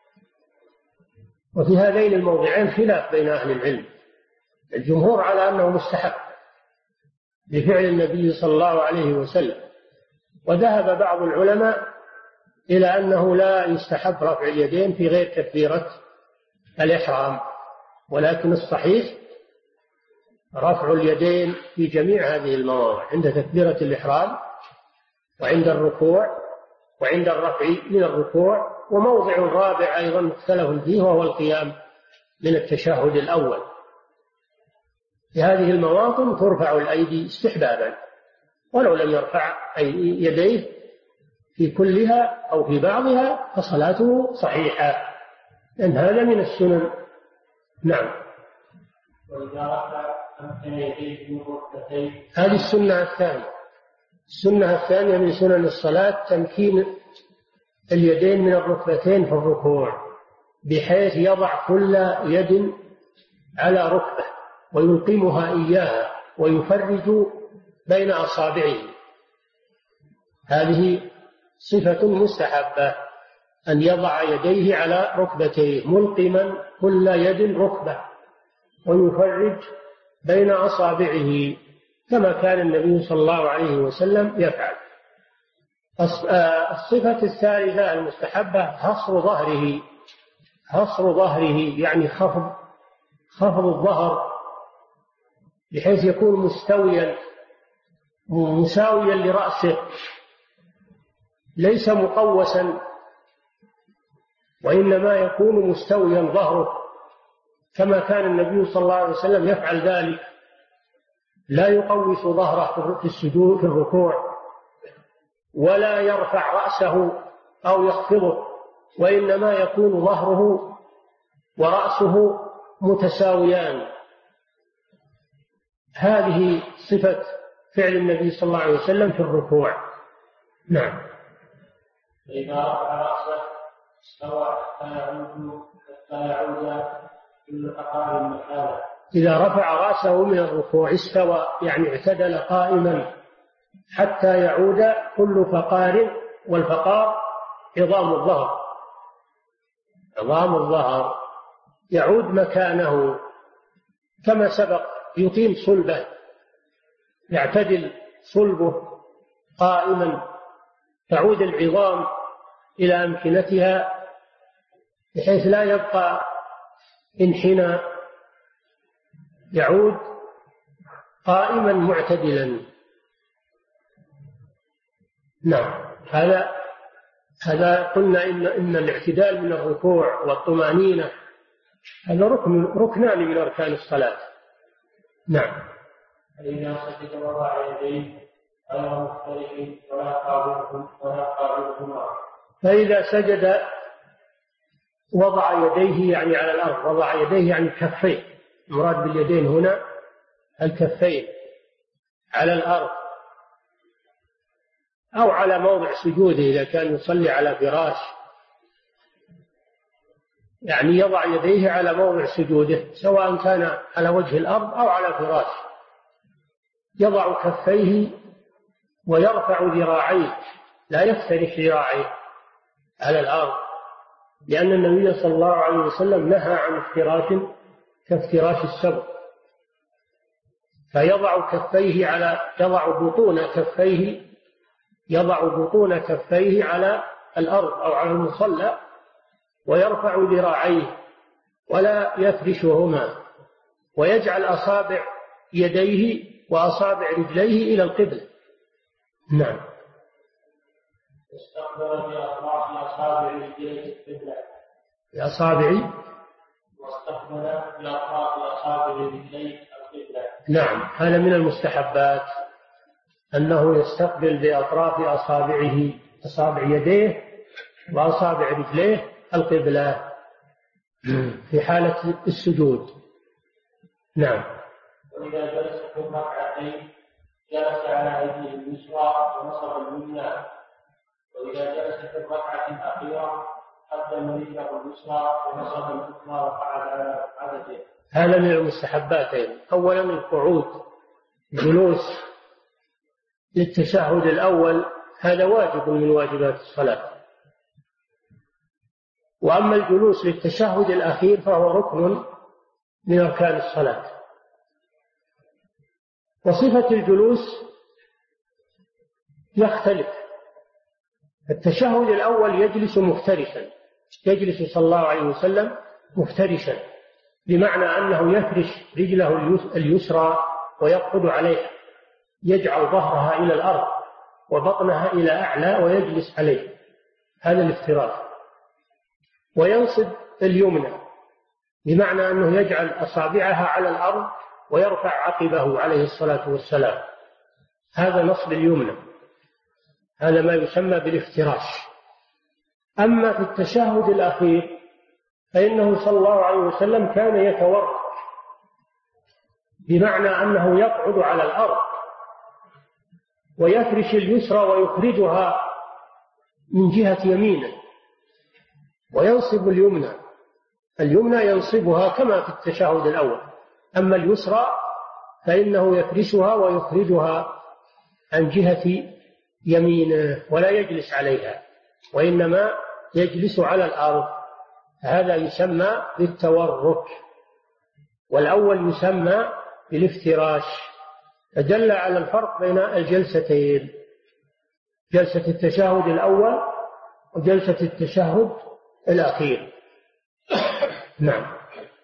وفي هذين الموضعين خلاف بين أهل العلم، الجمهور على أنه مستحب بفعل النبي صلى الله عليه وسلم، وذهب بعض العلماء إلى أنه لا يستحب رفع اليدين في غير تكبيرة الإحرام، ولكن الصحيح رفع اليدين في جميع هذه المواضع: عند تكبيرة الإحرام، وعند الركوع، وعند الرفع من الركوع، وموضع رابع أيضا مختلف فيه وهو القيام من التشهد الأول. في هذه المواطن ترفع الأيدي استحبابا، ولو لم يرفع يديه في كلها أو في بعضها فصلاته صحيحة. لأن هذا من السنن. نعم. وإذا رفع أمكن يديه من ركبتيه. هذه السنة الثانية. السنة الثانية من سنن الصلاة تمكين اليدين من الركبتين في الركوع، بحيث يضع كل يد على ركبة ويلقمها إياها ويفرج بين أصابعه. هذه صفة مستحبة، أن يضع يديه على ركبتيه ملقما كل يد ركبة ويفرج بين أصابعه كما كان النبي صلى الله عليه وسلم يفعل. الصفة الثالثة المستحبة حصر ظهره، يعني خفض الظهر بحيث يكون مستويا مساويا لرأسه، ليس مقوسا، وإنما يكون مستويا ظهره كما كان النبي صلى الله عليه وسلم يفعل ذلك، لا يقوس ظهره في السجود في الركوع، ولا يرفع رأسه أو يخفضه، وإنما يكون ظهره ورأسه متساويان. هذه صفة فعل النبي صلى الله عليه وسلم في الركوع. نعم. فإذا رفع رأسه استوى حتى يعود كل فقار مكانه. إذا رفع رأسه من الركوع استوى، يعني اعتدل قائما حتى يعود كل فقار، والفقار عظام الظهر يعود مكانه كما سبق، يقيم صلبه، يعتدل صلبه قائما، تعود العظام إلى أمكنتها بحيث لا يبقى انحنى، يعود قائما معتدلا. نعم. هذا قلنا إن الاعتدال من الركوع والطمأنينة هذا ركنان من أركان الصلاة. نعم. فإذا سجد وضع يديه غير مختلف ولا قابلهما. فإذا سجد وضع يديه يعني على الأرض، وضع يديه يعني كفيه، المراد باليدين هنا الكفين، على الأرض أو على موضع سجوده إذا كان يصلي على فراش، يعني يضع يديه على موضع سجوده سواء كان على وجه الأرض أو على فراش، يضع كفيه ويرفع ذراعيه، لا يفترش ذراعيه على الأرض، لأن النبي صلى الله عليه وسلم نهى عن افتراش كافتراش السبع، فيضع بطون كفيه على الأرض أو على المصلى ويرفع ذراعيه ولا يفرشهما، ويجعل أصابع يديه وأصابع رجليه إلى القبلة. نعم. استقبل بأطراف أصابع رجليه القبلة. واستقبل بأطراف أصابع رجليه القبلة. نعم. هذا من المستحبات أنه يستقبل بأطراف أصابع يديه وأصابع رجليه القبلة في حالة السجود. نعم. وإذا جلس في الركعتين جلس على يده اليسرى ونصب اليمنى، وإذا جلس في الركعة الأخيرة قدم رجله اليسرى ونصب اليسرى وقعد على عدده. هذا من المستحبات. أولا القعود، جلوس للتشهد الأول، هذا واجب من واجبات الصلاة. وأما الجلوس للتشهد الأخير فهو ركن من أركان الصلاة. وصفة الجلوس يختلف. التشهد الأول يجلس مفترشا، يجلس صلى الله عليه وسلم مفترشا، بمعنى أنه يفرش رجله اليسرى ويقعد عليها، يجعل ظهرها إلى الأرض وبطنها إلى أعلى ويجلس عليه، هذا الافتراش. وينصب اليمنى بمعنى أنه يجعل أصابعها على الأرض ويرفع عقبه عليه الصلاة والسلام، هذا نصب اليمنى، هذا ما يسمى بالافتراش. أما في التشهد الأخير فإنه صلى الله عليه وسلم كان يتورك، بمعنى أنه يقعد على الأرض ويفرش اليسرى ويخرجها من جهة يمينه، وينصب اليمنى ينصبها كما في التشهد الأول، أما اليسرى فإنه يفرشها ويخرجها عن جهة يمينه، ولا يجلس عليها وإنما يجلس على الأرض. هذا يسمى بالتورك، والأول يسمى بالافتراش. فدل على الفرق بين الجلستين، جلسة التشهد الأول وجلسة التشهد الأخير. نعم.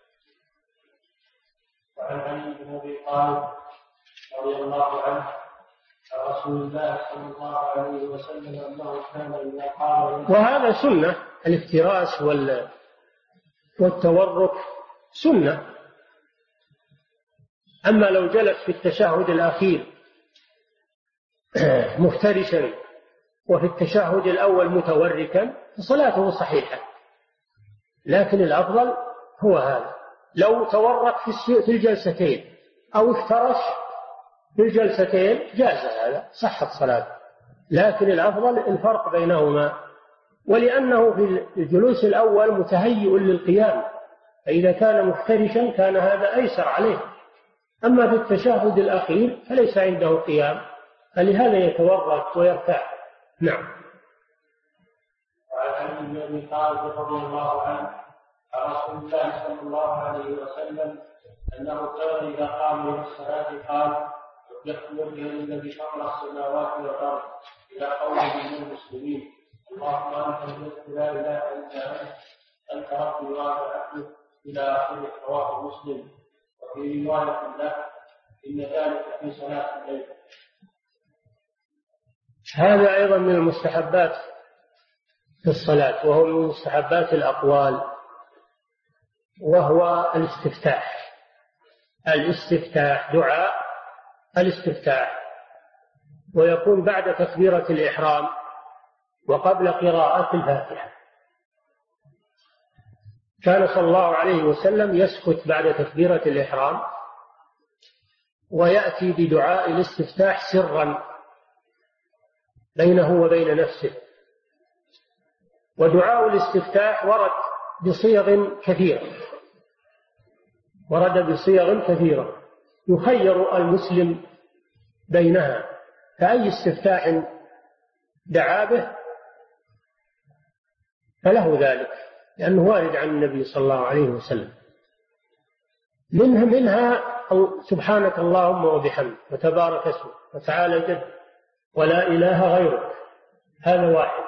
وعن علي بن أبي طالب رضي الله عنه عن رسول الله صلى الله عليه وسلم أنه كان إذا قام، وهذا سنة، الافتراس والتورك سنة. أما لو جلس في التشهد الأخير مفترشا وفي التشهد الأول متوركا فصلاته صحيحة، لكن الأفضل هو هذا. لو تورك في الجلستين أو افترش في الجلستين جاز هذا، صحت صلاته، لكن الأفضل الفرق بينهما، ولأنه في الجلوس الأول متهيئ للقيام، فإذا كان مفترشا كان هذا أيسر عليه. أما في التشهد الأخير فليس عنده قيام، فلهذا يتورك ويرتاح. نعم. وعن علي بن أبي طالب رضي الله عنه عن رسول الله صلى الله عليه وسلم أنه كان إذا قام إلى الصلاة قال: وجهت وجهي للذي فطر السماوات والأرض إلى قوله من المسلمين، اللهم أنت الملك لا إله إلا أنت ربي وأنا عبدك، إلى آخره. رواه مسلم. وفي رواية له: إن ذلك في صلاة الليل. هذا أيضا من المستحبات في الصلاة، وهو من مستحبات الأقوال، وهو الاستفتاح، دعاء الاستفتاح، ويكون بعد تكبيرة الإحرام وقبل قراءة الفاتحة. كان صلى الله عليه وسلم يسكت بعد تكبيرة الإحرام ويأتي بدعاء الاستفتاح سرا بينه وبين نفسه. ودعاء الاستفتاح ورد بصيغ كثيرة يخير المسلم بينها، فأي استفتاح دعا به فله ذلك، لأنه وارد عن النبي صلى الله عليه وسلم. منها سبحانك اللهم وبحمدك وتبارك اسمك وتعالى جدك ولا إله غيرك، هذا واحد،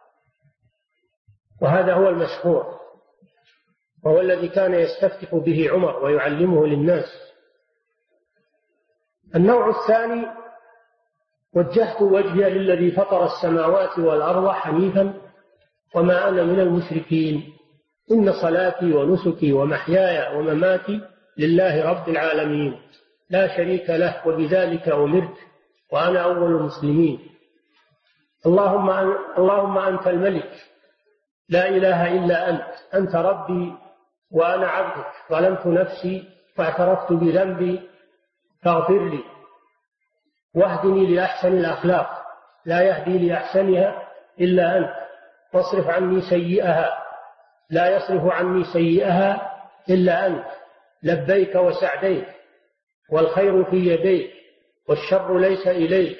وهذا هو المشهور، وهو الذي كان يستفتح به عمر ويعلمه للناس. النوع الثاني: وجهت وجهي للذي فطر السماوات والأرض حنيفا وما أنا من المشركين، إن صلاتي ونسكي ومحياي ومماتي لله رب العالمين لا شريك له وبذلك أمرت وأنا أول المسلمين. اللهم أنت الملك لا إله إلا أنت ربي وأنا عبدك، ظلمت نفسي واعترفت بذنبي فاغفر لي واهدني لأحسن الأخلاق لا يهدي لأحسنها إلا أنت، واصرف عني سيئها لا يصرف عني سيئها إلا أنت، لبيك وسعديك والخير في يديك والشر ليس إليك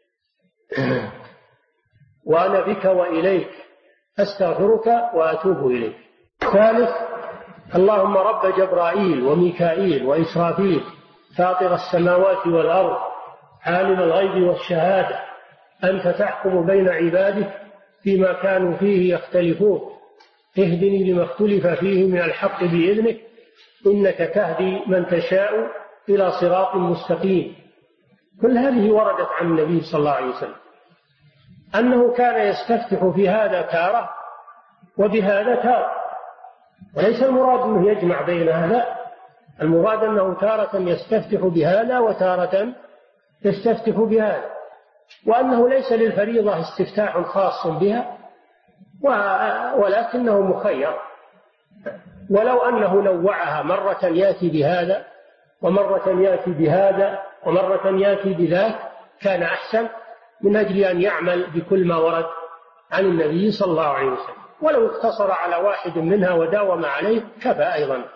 وأنا بك وإليك أستغفرك وأتوب إليك. ثالث: اللهم رب جبرائيل وميكائيل وإسرافيل فاطر السماوات والأرض عالم الغيب والشهادة، أنت تحكم بين عبادك فيما كانوا فيه يختلفون، اهدني لما اختلف فيه من الحق بإذنك، إنك تهدي من تشاء إلى صراط مستقيم. كل هذه وردت عن النبي صلى الله عليه وسلم أنه كان يستفتح في هذا تارة وبهذا تارة، وليس المراد أنه يجمع بين هذا، المراد أنه تارة يستفتح بهذا وتارة يستفتح بهذا، وأنه ليس للفريضة استفتاح خاص بها ولكنه مخير. ولو أنه نوعها مرة يأتي بهذا ومرة يأتي بهذا ومرة يأتي بذاك كان أحسن من أجل أن يعمل بكل ما ورد عن النبي صلى الله عليه وسلم. ولو اقتصر على واحد منها وداوم عليه كفى أيضا.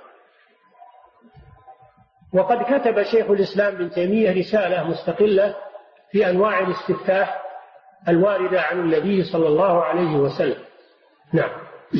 وقد كتب شيخ الإسلام ابن تيمية رسالة مستقلة في أنواع الاستفتاح الواردة عن النبي صلى الله عليه وسلم. نعم.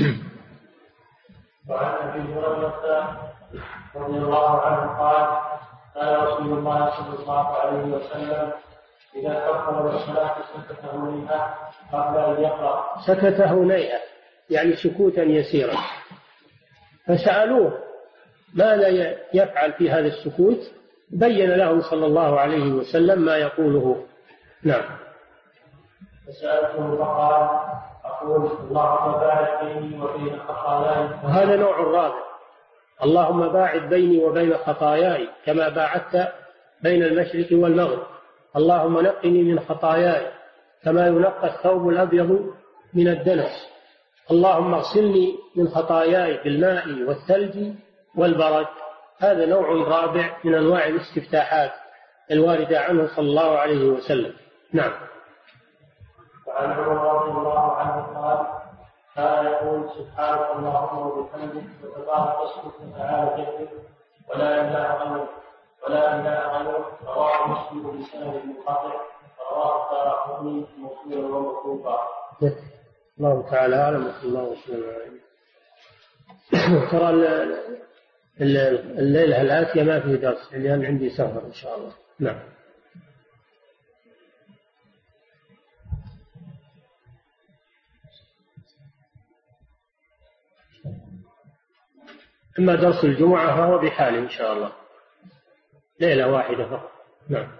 وعن أبي هريرة رضي الله عنه قال قال رسول الله صلى الله عليه وسلم إذا كبر الصلاة سكت هنيئا قبل أن يقرأ. سكت هنيئا يعني سكوتا يسيرا. فسألوه ماذا يفعل في هذا السكوت؟ بين لهم صلى الله عليه وسلم ما يقوله. نعم. فسألته فقال أقول اللهم باعد بيني وبين خطاياي. وهذا نوع رابع. اللهم باعد بيني وبين خطاياي كما باعدت بين المشرق والمغرب. اللهم نقني من خطاياي كما ينقى الثوب الأبيض من الدنس. اللهم اغسلني من خطاياي بالماء والثلج والبرد. هذا نوع رابع من أنواع الاستفتاحات الواردة عنه صلى الله عليه وسلم. نعم. وعن عمر رضي الله عنه قال كان يقول سبحانك اللهم وبحمدك وتبارك اسمك وتعالى جدك ولا اله غيرك ولا اله غيرك. رواه مسلم بسند منقطع رواه الدارقطني موصولا وموقوفا. الله تعالى اعلم وصلى الله وسلم عليه. ترى الليله الاتيه ما في درس لان عندي سفر ان شاء الله. نعم. أما درس الجمعة فهو بحال إن شاء الله ليلة واحدة فقط. نعم.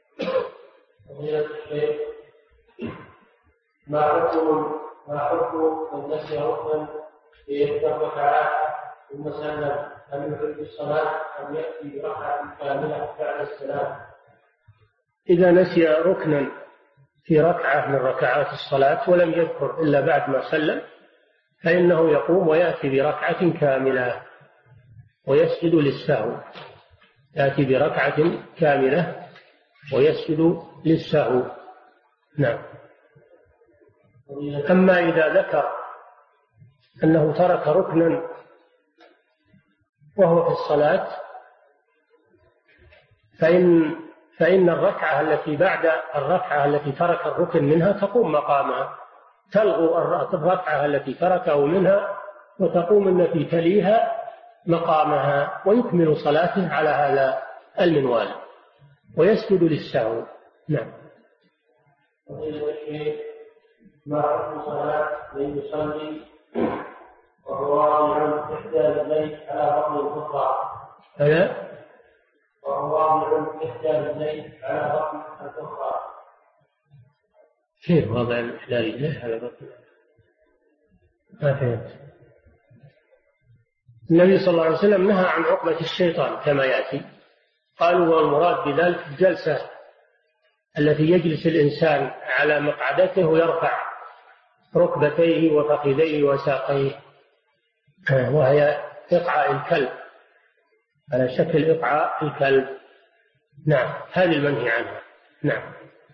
ما حكم من نسي ركنا في 10 ركعات ثم سلم هل يعيد الصلاة أم يأتي بركعة كاملة بعد السلام؟ إذا نسي ركنا في ركعة من ركعات الصلاة ولم يذكر إلا بعد ما سلم فإنه يقوم ويأتي بركعة كاملة ويسجد للسهو. يأتي بركعة كاملة ويسجد للسهو. نعم. أما إذا ذكر أنه ترك ركنا وهو في الصلاة فإن الركعة التي بعد الركعة التي ترك الركن منها تقوم مقامها، تلغو الركعة التي تركه منها وتقوم التي تليها مقامها ويكمل صلاته على هذا المنوال ويسجد للسهو. نعم. ما حكم صلاة من يصلي وهو واضع إحدى رجليه على بطن الأخرى؟ ألا وهو واضع إحدى رجليه على بطن الأخرى. كيف وضع إحدى رجليه على بطن؟ ما فهمت. النبي صلى الله عليه وسلم نهى عن عقبة الشيطان كما يأتي. قالوا والمراد بذلك الجلسة التي يجلس الإنسان على مقعدته ويرفع ركبتيه وفخذيه وساقيه، وهي إقعاء الكلب على شكل إقعاء الكلب. نعم. هذه المنهي عنها. نعم.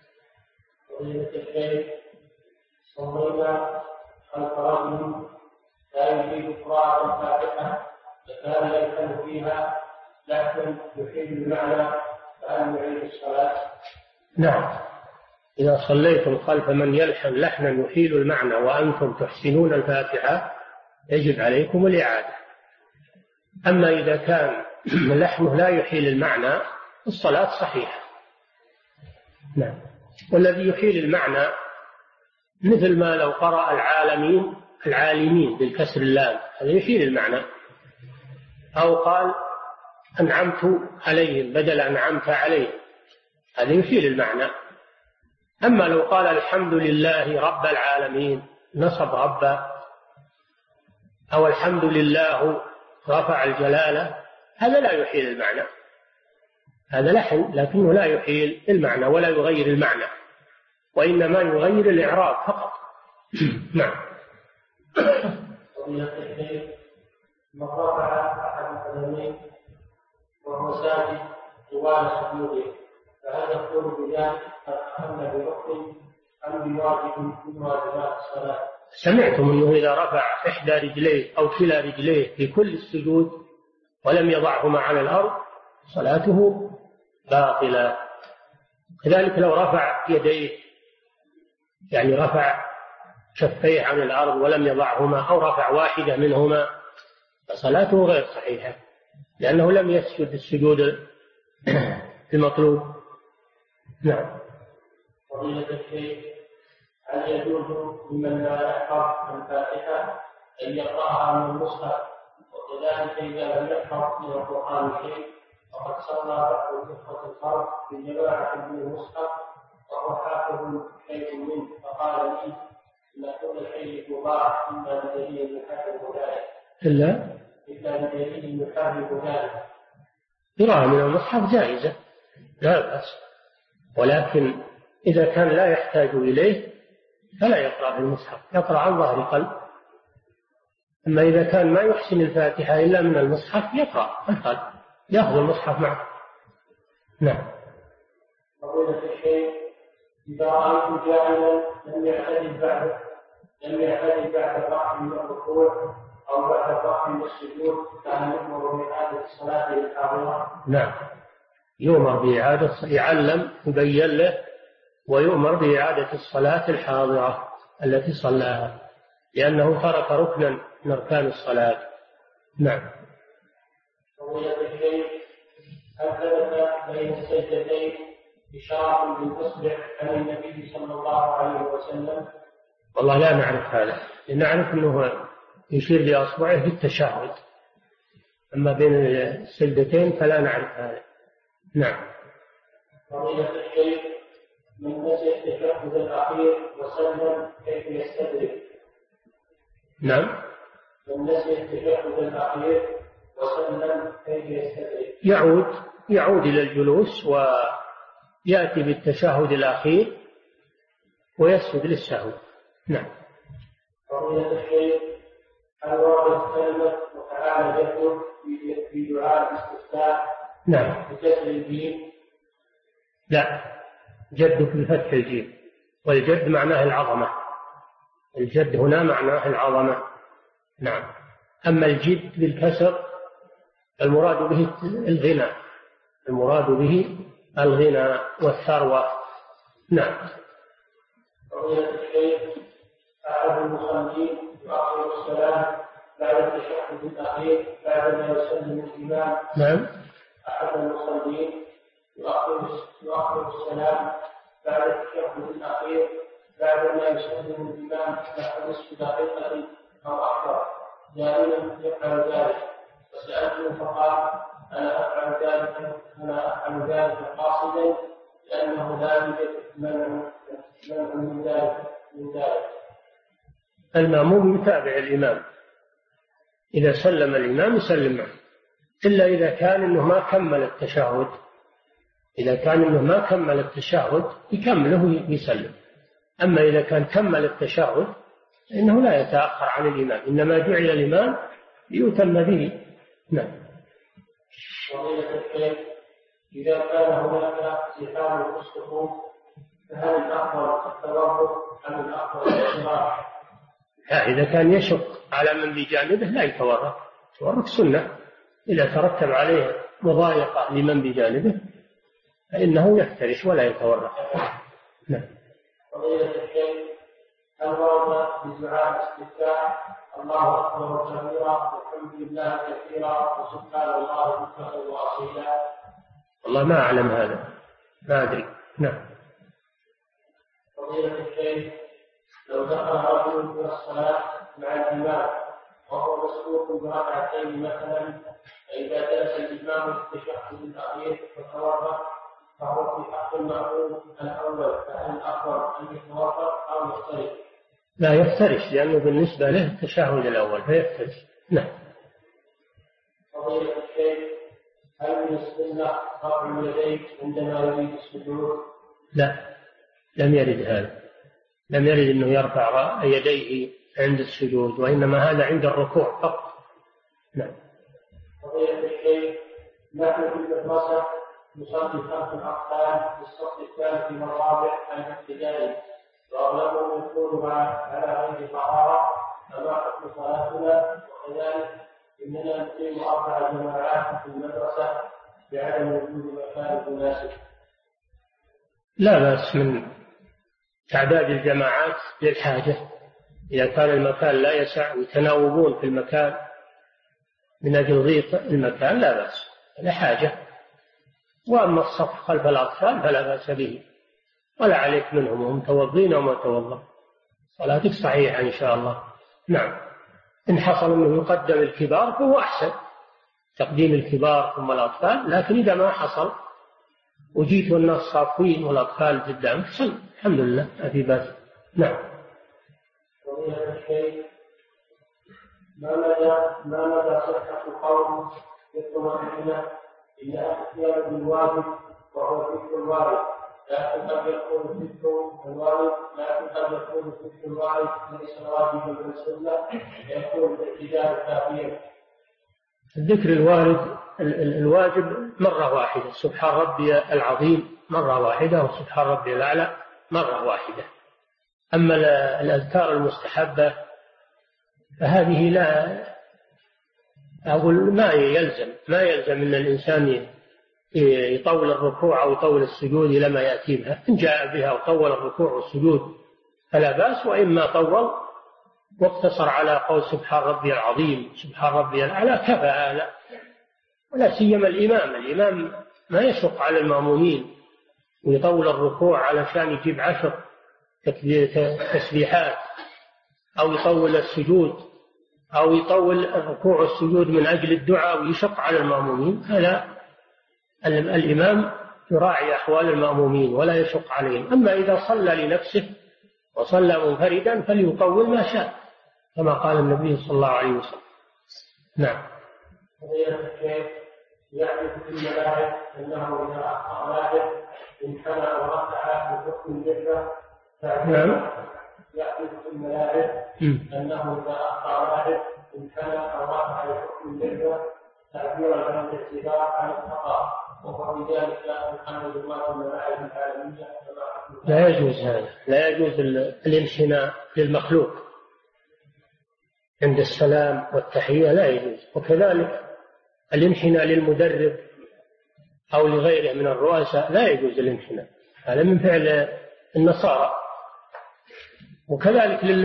صلينا خلف رجل لا يريد قراءة الفاتحة فكان يلحن فيها لحنا يحيل المعنى فهل يعيد الصلاة؟ نعم. إذا صليتم خلف من يلحن لحنا يحيل المعنى وأنتم تحسنون الفاتحة يجب عليكم الإعادة. أما إذا كان لحنه لا يحيل المعنى الصلاة صحيحة. نعم. والذي يحيل المعنى مثل ما لو قرأ العالمين بالكسر اللام هذا يحيل المعنى، أو قال أنعمت عليهم بدل أنعمت عليهم هذا يحيل المعنى. أما لو قال الحمد لله رب العالمين نصب ربا، أو الحمد لله رفع الجلالة هذا لا يحيل المعنى. هذا لحن لكنه لا يحيل المعنى ولا يغير المعنى، وإنما يغير الإعراب فقط. نعم. من رفع أحد القدمين وهو ساجد طوال سجوده فهل يقول بذلك قد أخل بركن أم بواجب من واجبات الصلاة؟ سمعتم أنه إذا رفع إحدى رجليه أو كلا رجليه في كل السجود ولم يضعهما على الأرض صلاته باطلة. كذلك لو رفع يديه، يعني رفع كفيه عن الأرض ولم يضعهما أو رفع واحدة منهما فصلاته غير صحيحة لأنه لم يسجد السجود المطلوب. نعم. فضيلة الشيخ، هل يجوز لمن لا يحفظ الفاتحة أن يقرأها من المصحف؟ وكذلك إذا لم يحفظ من القرآن شيء وقد صلى بعض الإخوة الفرد بجماعة من المصحف وهو حافظ شيء منه فقال لي إن كل شيء مباح إلا بدليل يحرم ذلك. إلا بدليل يحرم ذلك. قراءة من المصحف جائزة لا بأس، ولكن إذا كان لا يحتاج إليه فلا يقرأ بالمصحف، يقرأ عن ظهر قلب. أما إذا كان ما يحسن الفاتحة إلا من المصحف يقرأ القلب، يأخذ المصحف معه. نعم. فضيلة الشيخ، إذا رأيت جاهلا لم يعتدل بعد الرفع من الركوع أو بعد الرفع من السجود فهل يؤمر بإعادة الصلاة للحاضرة؟ نعم، يؤمر بإعادة، يعلم يبين له ويؤمر بإعادة الصلاة الحاضرة التي صلاها لأنه ترك ركنا من أركان الصلاة. نعم. فضيلة الشيخ، هل ثبت بين السجدتين إشارة بالإصبع عن النبي صلى الله عليه وسلم؟ والله لا نعرف هذا، نعرف أنه يشير بأصبعه في التشهد، أما بين السجدتين فلا نعرف هذا. نعم. فضيلة الشيخ، من نسي التشهد الأخير وسلم كيف يستدرك؟ نعم. من نسي التشهد الأخير وسلم كيف يستدرك؟ يعود إلى الجلوس ويأتي بالتشهد الأخير ويسجد للسهو. نعم. فضيلة الشيخ، هل وردت كلمة وتعالى جده في دعاء الاستفتاح؟ نعم. بكسر الجيم؟ لا، جد بفتح الجيم، والجد معناه العظمة، الجد هنا معناه العظمة. نعم. أما الجد بالكسر المراد به الغنى، المراد به الغنى والثروة. نعم. فضيلة الشيخ، أحد المصلين يؤخر السلام بعد التشهد الأخير بعد ما يسلم الإمام. نعم. أحد المصلين يؤخر السلام بعد التشهد الأخير بعد ما يسلم الإمام نحو نصف دقيقة أو أكثر دائما يفعل ذلك، فسألته فقال أنا أفعل ذلك قاصدا لأنه لا يوجد منع من ذلك. المأموم يتابع الإمام، إذا سلم الإمام يسلم معه، إلا إذا كان إنه ما كمل التشهد. إذا كان إنه ما كمل التشهد يكمله ويسلم. أما إذا كان كمل التشهد إنه لا يتأخر عن الإمام، إنما جعل الإمام ليتم به. نعم. فضيلة الشيخ، إذا كان هناك زحام في الصفوف فهل الأفضل التوقف أم الأفضل الاستراحة؟ إذا كان يشق على من بجانبه لا يتورط، التورط سنة، إذا ترتب عليه مضايقة لمن بجانبه فإنه يفترش ولا يتورط. نعم. فضيلة الشيخ، هل ورد بدعاء الاستفتاح الله أكبر كبيرا والحمد لله كثيرا وسبحان الله بكرة وأصيلا؟ والله ما أعلم هذا، ما أدري. نعم. فضيلة الشيخ، لو دخل رجل إلى الصلاة مع الإمام وهو مسبوق بركعتين مثلا، فإذا جلس الإمام في التشهد الأخير وتورط فهو في حق المأموم الأول، فهل الأفضل أن يتورط أو يفترش؟ لا يفترش، لأنه بالنسبة له التشهد الأول فيفترش. نعم. فضيلة الشيخ، هل من السنة رفع اليدين عندما يريد السجود؟ لا، لم يرد هذا، لم يرد أنه يرفع يديه عند السجود، وإنما هذا عند الركوع فقط، نعم. فضيلة الشيخ، نحن في المدرسة نصلي 5 أركان في الصف الثالث والرابع الابتدائي، وأغلبهم يكون على غير طهارة، فما حكم صلاتنا؟ وكذلك إننا نقيم 4 جماعات في المدرسة بعدم وجود مكان مناسب. لا بأس من تعداد الجماعات للحاجة، إذا كان المكان لا يسع ويتناوبون في المكان من أجل ضيق المكان لا بأس، لا حاجة. وأما الصف خلف الأطفال فلا بأس به، ولا عليك منهم وهم توضين وما توضوا، صلاتك صحيحة إن شاء الله. نعم. إن حصل أنه يقدم الكبار فهو أحسن، تقديم الكبار ثم الأطفال، لكن إذا ما حصل وجيت الناس صافين والأطفال قدام صل، الحمد لله ما في بأس. نعم. ما مدى صحة قول يطمئن إلى اختيار بالواجب وهو فكر الوالد، لكن قد يكون فكر الوالد ليس واجبا بالسنة، يكون باعتدال التأخير. الذكر الواجب مرة واحدة، سبحان ربي العظيم مرة واحدة، وسبحان ربي الأعلى مرة واحدة. أما الأذكار المستحبة فهذه لا أقول ما يلزم أن الإنسان يطول الركوع أو يطول السجود إلى ما يأتي بها. إن جاء بها وطول الركوع والسجود فلا بأس، وإما طول واقتصر على قول سبحان ربي العظيم سبحان ربي الأعلى كفى هذا. ولا سيما الإمام ما يشق على المأمومين ويطول الركوع علشان يجيب 10 تسبيحات، أو يطول السجود أو يطول الركوع والسجود من أجل الدعاء ويشق على المأمومين. هذا الإمام يراعي أحوال المأمومين ولا يشق عليهم. أما إذا صلى لنفسه وصلى منفردا فليطول ما شاء، كما قال النبي صلى الله عليه وسلم. نعم. يعرف في الملاعب أنه إذا أخطأ لاعب انحنى وركع بحكم الجبهة. نعم. يعرف في الملاعب أنه إذا أخطأ لاعب انحنى وركع بحكم الجبهة تعبيرا عن الاعتذار عن الخطأ، وهو بذلك لا يحمل الله الملاعب العالمية. لا يجوز هذا، لا يجوز الانحناء للمخلوق عند السلام والتحية، لا يجوز. وكذلك الانحناء للمدرب أو لغيره من الرؤساء لا يجوز الانحناء، هذا من فعل النصارى. وكذلك